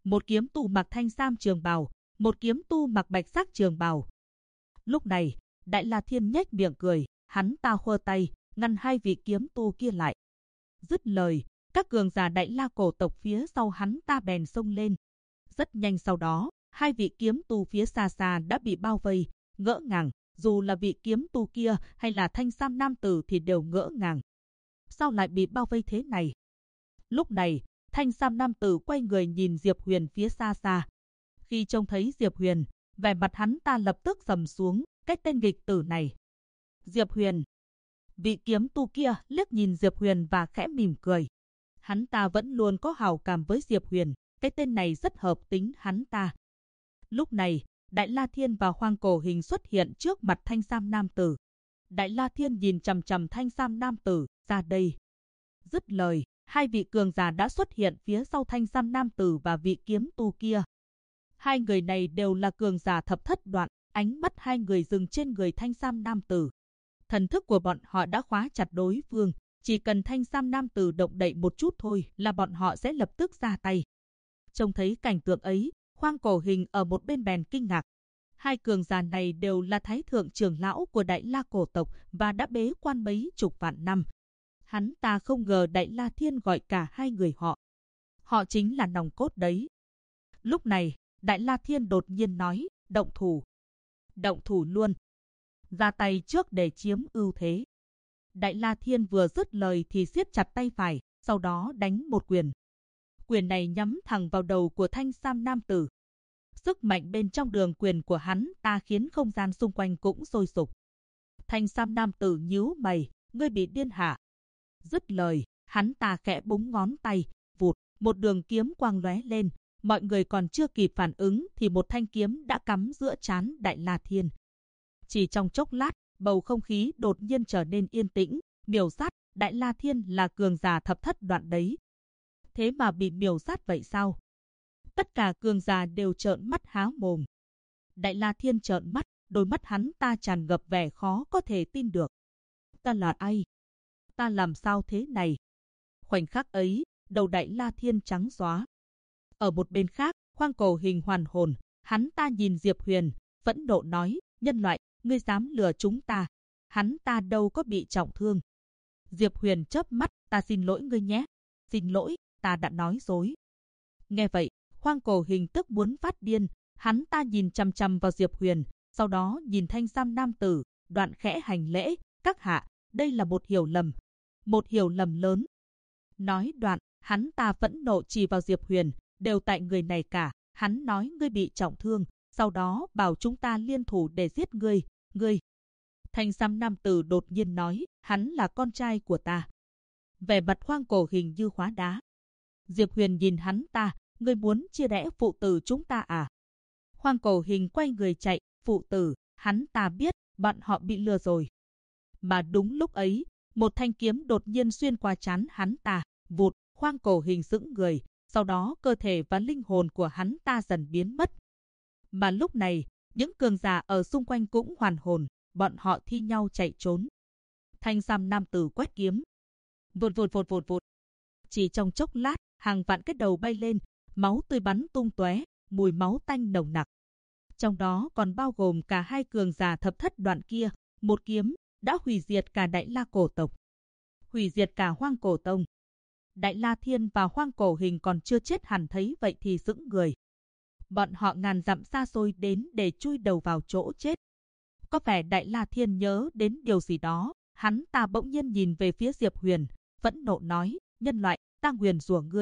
A: một kiếm tu mặc thanh sam trường bào, một kiếm tu mặc bạch sắc trường bào. Lúc này, Đại La Thiên nhếch miệng cười, hắn ta khua tay, ngăn hai vị kiếm tu kia lại. Dứt lời, các cường giả Đại La cổ tộc phía sau hắn ta bèn xông lên. Rất nhanh sau đó, hai vị kiếm tu phía xa xa đã bị bao vây, ngỡ ngàng, dù là vị kiếm tu kia hay là thanh sam nam tử thì đều ngỡ ngàng. Sao lại bị bao vây thế này? Lúc này, thanh sam nam tử quay người nhìn Diệp Huyền phía xa xa. Khi trông thấy Diệp Huyền, vẻ mặt hắn ta lập tức trầm xuống, cái tên nghịch tử này. Diệp Huyền. Vị kiếm tu kia liếc nhìn Diệp Huyền và khẽ mỉm cười. Hắn ta vẫn luôn có hảo cảm với Diệp Huyền, cái tên này rất hợp tính hắn ta. Lúc này, Đại La Thiên và Hoang Cổ Hình xuất hiện trước mặt thanh sam nam tử. Đại La Thiên nhìn chằm chằm thanh sam nam tử, ra đây. Dứt lời, hai vị cường giả đã xuất hiện phía sau thanh sam nam tử và vị kiếm tu kia. Hai người này đều là cường giả thập thất đoạn, ánh mắt hai người dừng trên người thanh sam nam tử. Thần thức của bọn họ đã khóa chặt đối phương, chỉ cần thanh sam nam tử động đậy một chút thôi là bọn họ sẽ lập tức ra tay. Trông thấy cảnh tượng ấy, Hoang Cổ Hình ở một bên bèn kinh ngạc. Hai cường giả này đều là thái thượng trưởng lão của Đại La cổ tộc và đã bế quan mấy chục vạn năm. Hắn ta không ngờ Đại La Thiên gọi cả hai người họ. Họ chính là nòng cốt đấy. Lúc này, Đại La Thiên đột nhiên nói, động thủ. Động thủ luôn. Ra tay trước để chiếm ưu thế. Đại La Thiên vừa dứt lời thì siết chặt tay phải, sau đó đánh một quyền. Quyền này nhắm thẳng vào đầu của thanh sam nam tử. Sức mạnh bên trong đường quyền của hắn ta khiến không gian xung quanh cũng sôi sục. Thanh sam nam tử nhíu mày, ngươi bị điên hả? Dứt lời, hắn ta khẽ búng ngón tay, vụt, một đường kiếm quang lóe lên. Mọi người còn chưa kịp phản ứng thì một thanh kiếm đã cắm giữa trán Đại La Thiên. Chỉ trong chốc lát, bầu không khí đột nhiên trở nên yên tĩnh, miểu sát, Đại La Thiên là cường giả thập thất đoạn đấy. Thế mà bị miểu sát vậy sao? Tất cả cường giả đều trợn mắt há mồm. Đại La Thiên trợn mắt, đôi mắt hắn ta tràn ngập vẻ khó có thể tin được. Ta là ai? Ta làm sao thế này? Khoảnh khắc ấy, đầu Đại La Thiên trắng xóa. Ở một bên khác, Hoang Cổ Hình hoàn hồn, hắn ta nhìn Diệp Huyền, phẫn nộ nói, nhân loại, ngươi dám lừa chúng ta. Hắn ta đâu có bị trọng thương. Diệp Huyền chớp mắt, ta xin lỗi ngươi nhé. Xin lỗi, ta đã nói dối. Nghe vậy, Hoang Cổ Hình tức muốn phát điên, hắn ta nhìn chằm chằm vào Diệp Huyền, sau đó nhìn thanh sam nam tử, đoạn khẽ hành lễ, các hạ, đây là một hiểu lầm. Một hiểu lầm lớn. Nói đoạn, hắn ta phẫn nộ chỉ vào Diệp Huyền, đều tại người này cả, hắn nói ngươi bị trọng thương, sau đó bảo chúng ta liên thủ để giết ngươi, ngươi. Thanh sam nam tử đột nhiên nói, hắn là con trai của ta. Vẻ mặt Hoang Cổ Hình như hóa đá. Diệp Huyền nhìn hắn ta, ngươi muốn chia rẽ phụ tử chúng ta à? Hoang Cổ Hình quay người chạy, phụ tử, hắn ta biết, bọn họ bị lừa rồi. Mà đúng lúc ấy, một thanh kiếm đột nhiên xuyên qua trán hắn ta, vụt, Hoang Cổ Hình sững người, sau đó cơ thể và linh hồn của hắn ta dần biến mất. Mà lúc này, những cường giả ở xung quanh cũng hoàn hồn, bọn họ thi nhau chạy trốn. Thanh sam nam tử quét kiếm. Vụt vụt vụt vụt vụt. Chỉ trong chốc lát, hàng vạn cái đầu bay lên, máu tươi bắn tung tóe, mùi máu tanh nồng nặc. Trong đó còn bao gồm cả hai cường giả thập thất đoạn kia, một kiếm đã hủy diệt cả Đại La cổ tộc, hủy diệt cả Hoang Cổ tông. Đại La Thiên và Hoang Cổ Hình còn chưa chết hẳn thấy vậy thì sững người. Bọn họ ngàn dặm xa xôi đến để chui đầu vào chỗ chết. Có vẻ Đại La Thiên nhớ đến điều gì đó, hắn ta bỗng nhiên nhìn về phía Diệp Huyền, phẫn nộ nói, nhân loại, ta nguyền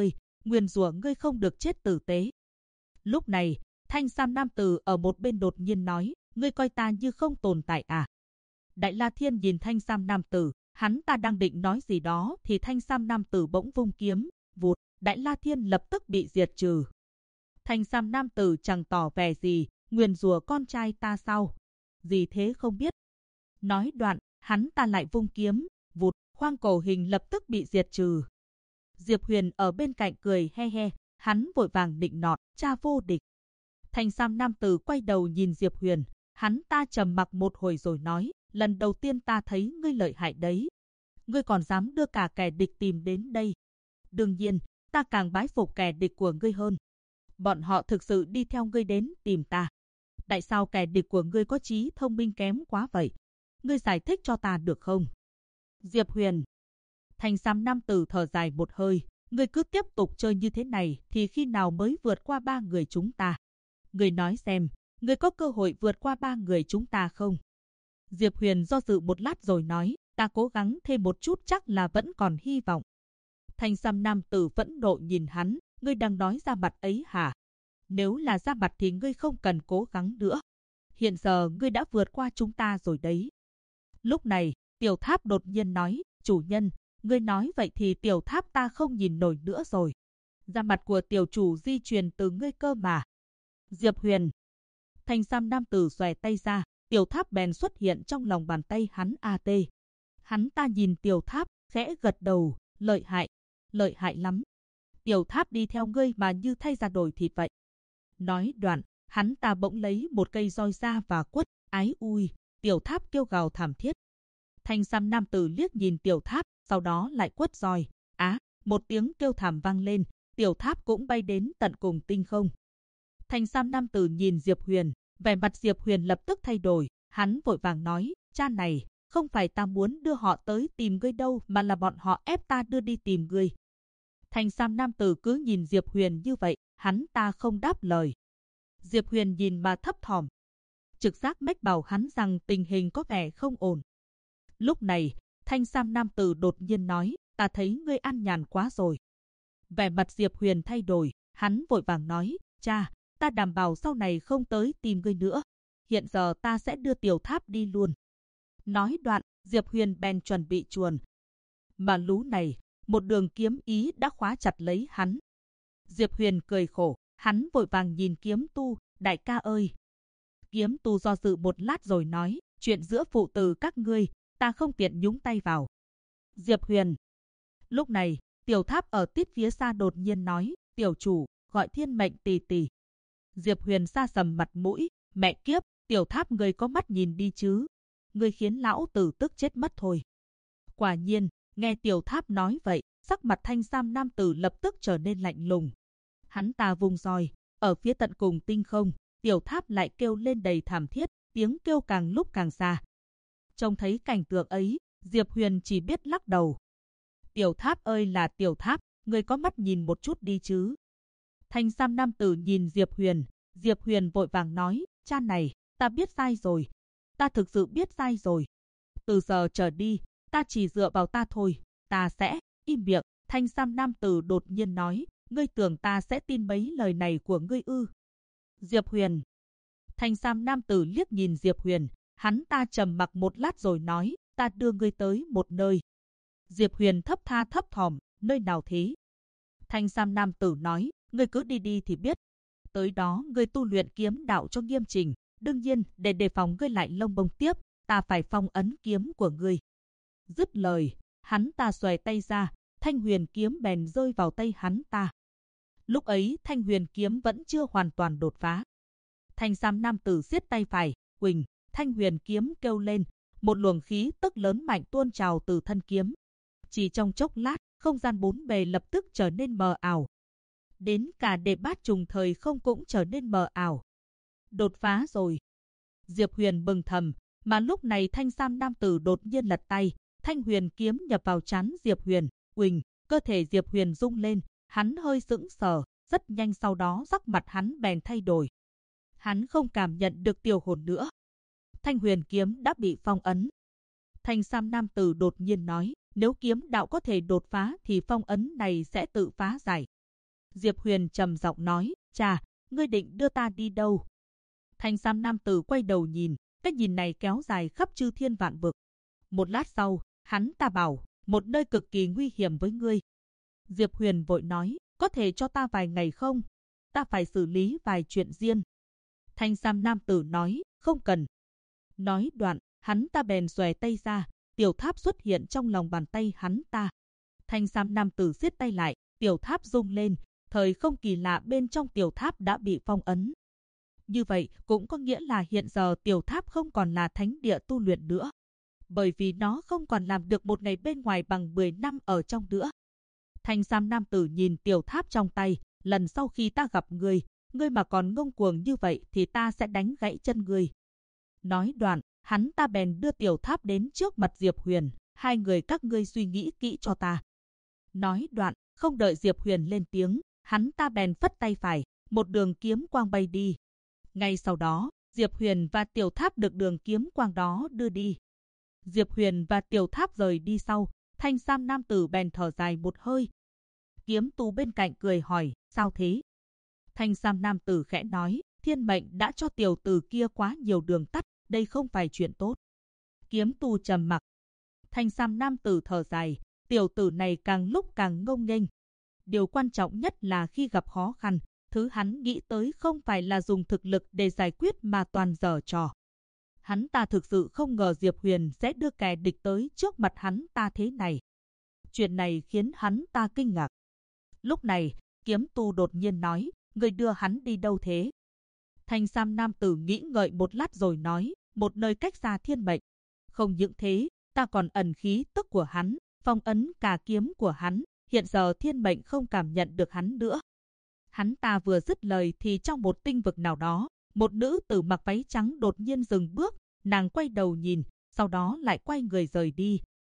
A: rủa ngươi không được chết tử tế. Lúc này, thanh sam nam tử ở một bên đột nhiên nói, ngươi coi ta như không tồn tại à? Đại La Thiên nhìn thanh sam nam tử, hắn ta đang định nói gì đó thì thanh sam nam tử bỗng vung kiếm, vụt, Đại La Thiên lập tức bị diệt trừ. Thanh sam nam tử chẳng tỏ vẻ gì, nguyền rủa con trai ta sao? Gì thế không biết. Nói đoạn, hắn ta lại vung kiếm, vụt, Hoang Cổ Hình lập tức bị diệt trừ. Diệp Huyền ở bên cạnh cười he he, hắn vội vàng nịnh nọt, cha vô địch. Thanh sam nam tử quay đầu nhìn Diệp Huyền, hắn ta trầm mặc một hồi rồi nói, lần đầu tiên ta thấy ngươi lợi hại đấy. Ngươi còn dám đưa cả kẻ địch tìm đến đây. Đương nhiên, ta càng bái phục kẻ địch của ngươi hơn. Bọn họ thực sự đi theo ngươi đến tìm ta. Tại sao kẻ địch của ngươi có trí thông minh kém quá vậy? Ngươi giải thích cho ta được không? Diệp Huyền. Thanh sam nam tử thở dài một hơi. Ngươi cứ tiếp tục chơi như thế này thì khi nào mới vượt qua 3 người chúng ta? Ngươi nói xem, ngươi có cơ hội vượt qua 3 người chúng ta không? Diệp Huyền do dự một lát rồi nói, ta cố gắng thêm một chút chắc là vẫn còn hy vọng. Thanh sam nam tử phẫn nộ nhìn hắn, ngươi đang nói ra mặt ấy hả? Nếu là ra mặt thì ngươi không cần cố gắng nữa. Hiện giờ ngươi đã vượt qua chúng ta rồi đấy. Lúc này, Tiểu Tháp đột nhiên nói, chủ nhân, ngươi nói vậy thì Tiểu Tháp ta không nhìn nổi nữa rồi. Da mặt của tiểu chủ di truyền từ ngươi cơ mà. Diệp Huyền. Thanh sam nam tử xòe tay ra, Tiểu Tháp bèn xuất hiện trong lòng bàn tay hắn AT. Hắn ta nhìn Tiểu Tháp, khẽ gật đầu, lợi hại lắm. Tiểu Tháp đi theo ngươi mà như thay ra đổi thịt vậy. Nói đoạn, hắn ta bỗng lấy một cây roi ra và quất, ái ui, Tiểu Tháp kêu gào thảm thiết. Thanh sam nam tử liếc nhìn Tiểu Tháp, sau đó lại quất roi. Một tiếng kêu thảm vang lên, Tiểu Tháp cũng bay đến tận cùng tinh không. Thanh sam nam tử nhìn Diệp Huyền, vẻ mặt Diệp Huyền lập tức thay đổi, hắn vội vàng nói, cha này, không phải ta muốn đưa họ tới tìm ngươi đâu mà là bọn họ ép ta đưa đi tìm ngươi. Thanh sam nam tử cứ nhìn Diệp Huyền như vậy, hắn ta không đáp lời. Diệp Huyền nhìn mà thấp thỏm. Trực giác mách bảo hắn rằng tình hình có vẻ không ổn. Lúc này, thanh sam nam tử đột nhiên nói, ta thấy ngươi ăn nhàn quá rồi. Vẻ mặt Diệp Huyền thay đổi, hắn vội vàng nói, cha, ta đảm bảo sau này không tới tìm ngươi nữa. Hiện giờ ta sẽ đưa Tiểu Tháp đi luôn. Nói đoạn, Diệp Huyền bèn chuẩn bị chuồn. Mà lú này, một đường kiếm ý đã khóa chặt lấy hắn. Diệp Huyền cười khổ, hắn vội vàng nhìn Kiếm Tu, đại ca ơi. Kiếm Tu do dự một lát rồi nói, chuyện giữa phụ tử các ngươi, ta không tiện nhúng tay vào. Diệp Huyền. Lúc này, Tiểu Tháp ở tít phía xa đột nhiên nói, tiểu chủ, gọi thiên mệnh tỷ tỷ. Diệp Huyền sa sầm mặt mũi, mẹ kiếp, Tiểu Tháp ngươi có mắt nhìn đi chứ. Ngươi khiến lão tử tức chết mất thôi. Quả nhiên, nghe Tiểu Tháp nói vậy, sắc mặt thanh sam nam tử lập tức trở nên lạnh lùng. Hắn ta vung roi, ở phía tận cùng tinh không, Tiểu Tháp lại kêu lên đầy thảm thiết, tiếng kêu càng lúc càng xa. Trông thấy cảnh tượng ấy, Diệp Huyền chỉ biết lắc đầu. Tiểu Tháp ơi là Tiểu Tháp, ngươi có mắt nhìn một chút đi chứ. Thanh sam nam tử nhìn Diệp Huyền vội vàng nói, cha này, ta biết sai rồi. Ta thực sự biết sai rồi. Từ giờ trở đi, ta chỉ dựa vào ta thôi, ta sẽ, im miệng. Thanh sam nam tử đột nhiên nói, ngươi tưởng ta sẽ tin mấy lời này của ngươi ư? Diệp Huyền. Thanh sam nam tử liếc nhìn Diệp Huyền, hắn ta trầm mặc một lát rồi nói, ta đưa ngươi tới một nơi. Diệp Huyền thấp thỏm, nơi nào thế? Thanh sam nam tử nói, ngươi cứ đi đi thì biết. Tới đó ngươi tu luyện kiếm đạo cho nghiêm chỉnh, đương nhiên để đề phòng ngươi lại lông bông tiếp, ta phải phong ấn kiếm của ngươi. Dứt lời, hắn ta xòe tay ra, thanh huyền kiếm bèn rơi vào tay hắn ta. Lúc ấy thanh huyền kiếm vẫn chưa hoàn toàn đột phá. Thanh sam nam tử siết tay phải, quỳnh, thanh huyền kiếm kêu lên, một luồng khí tức lớn mạnh tuôn trào từ thân kiếm. Chỉ trong chốc lát, không gian bốn bề lập tức trở nên mờ ảo. Đến cả đệ bát trùng thời không cũng trở nên mờ ảo. Đột phá rồi. Diệp Huyền bừng thầm, mà lúc này thanh sam nam tử đột nhiên lật tay, thanh huyền kiếm nhập vào trán Diệp Huyền, quỳnh, cơ thể Diệp Huyền rung lên, hắn hơi sững sờ, rất nhanh sau đó sắc mặt hắn bèn thay đổi. Hắn không cảm nhận được tiêu hồn nữa. Thanh huyền kiếm đã bị phong ấn. Thanh sam nam tử đột nhiên nói, nếu kiếm đạo có thể đột phá thì phong ấn này sẽ tự phá giải. Diệp Huyền trầm giọng nói, cha, ngươi định đưa ta đi đâu? Thanh sam nam tử quay đầu nhìn, cái nhìn này kéo dài khắp chư thiên vạn vực. Một lát sau, hắn ta bảo, một nơi cực kỳ nguy hiểm với ngươi. Diệp Huyền vội nói, có thể cho ta vài ngày không? Ta phải xử lý vài chuyện riêng. Thanh sam nam tử nói, không cần. Nói đoạn, hắn ta bèn xòe tay ra, Tiểu Tháp xuất hiện trong lòng bàn tay hắn ta. Thanh sam nam tử siết tay lại, Tiểu Tháp rung lên, thời không kỳ lạ bên trong Tiểu Tháp đã bị phong ấn. Như vậy cũng có nghĩa là hiện giờ Tiểu Tháp không còn là thánh địa tu luyện nữa. Bởi vì nó không còn làm được một ngày bên ngoài bằng 10 năm ở trong nữa. Thanh sam nam tử nhìn Tiểu Tháp trong tay, lần sau khi ta gặp ngươi, ngươi mà còn ngông cuồng như vậy thì ta sẽ đánh gãy chân ngươi. Nói đoạn, hắn ta bèn đưa Tiểu Tháp đến trước mặt Diệp Huyền, hai người các ngươi suy nghĩ kỹ cho ta. Nói đoạn, không đợi Diệp Huyền lên tiếng, hắn ta bèn phất tay phải, một đường kiếm quang bay đi. Ngay sau đó, Diệp Huyền và Tiểu Tháp được đường kiếm quang đó đưa đi. Diệp Huyền và Tiểu Tháp rời đi sau, thanh sam nam tử bèn thở dài một hơi. Kiếm tu bên cạnh cười hỏi, sao thế? Thanh sam nam tử khẽ nói, thiên mệnh đã cho tiểu tử kia quá nhiều đường tắt, đây không phải chuyện tốt. Kiếm tu trầm mặc. Thanh sam nam tử thở dài, tiểu tử này càng lúc càng ngông nghênh. Điều quan trọng nhất là khi gặp khó khăn, thứ hắn nghĩ tới không phải là dùng thực lực để giải quyết mà toàn giở trò. Hắn ta thực sự không ngờ Diệp Huyền sẽ đưa kẻ địch tới trước mặt hắn ta thế này. Chuyện này khiến hắn ta kinh ngạc. Lúc này, kiếm tu đột nhiên nói, người đưa hắn đi đâu thế? Thanh sam nam tử nghĩ ngợi một lát rồi nói, một nơi cách xa thiên mệnh. Không những thế, ta còn ẩn khí tức của hắn, phong ấn cả kiếm của hắn, hiện giờ thiên mệnh không cảm nhận được hắn nữa. Hắn ta vừa dứt lời thì trong một tinh vực nào đó, một nữ tử mặc váy trắng đột nhiên dừng bước, nàng quay đầu nhìn, sau đó lại quay người rời đi.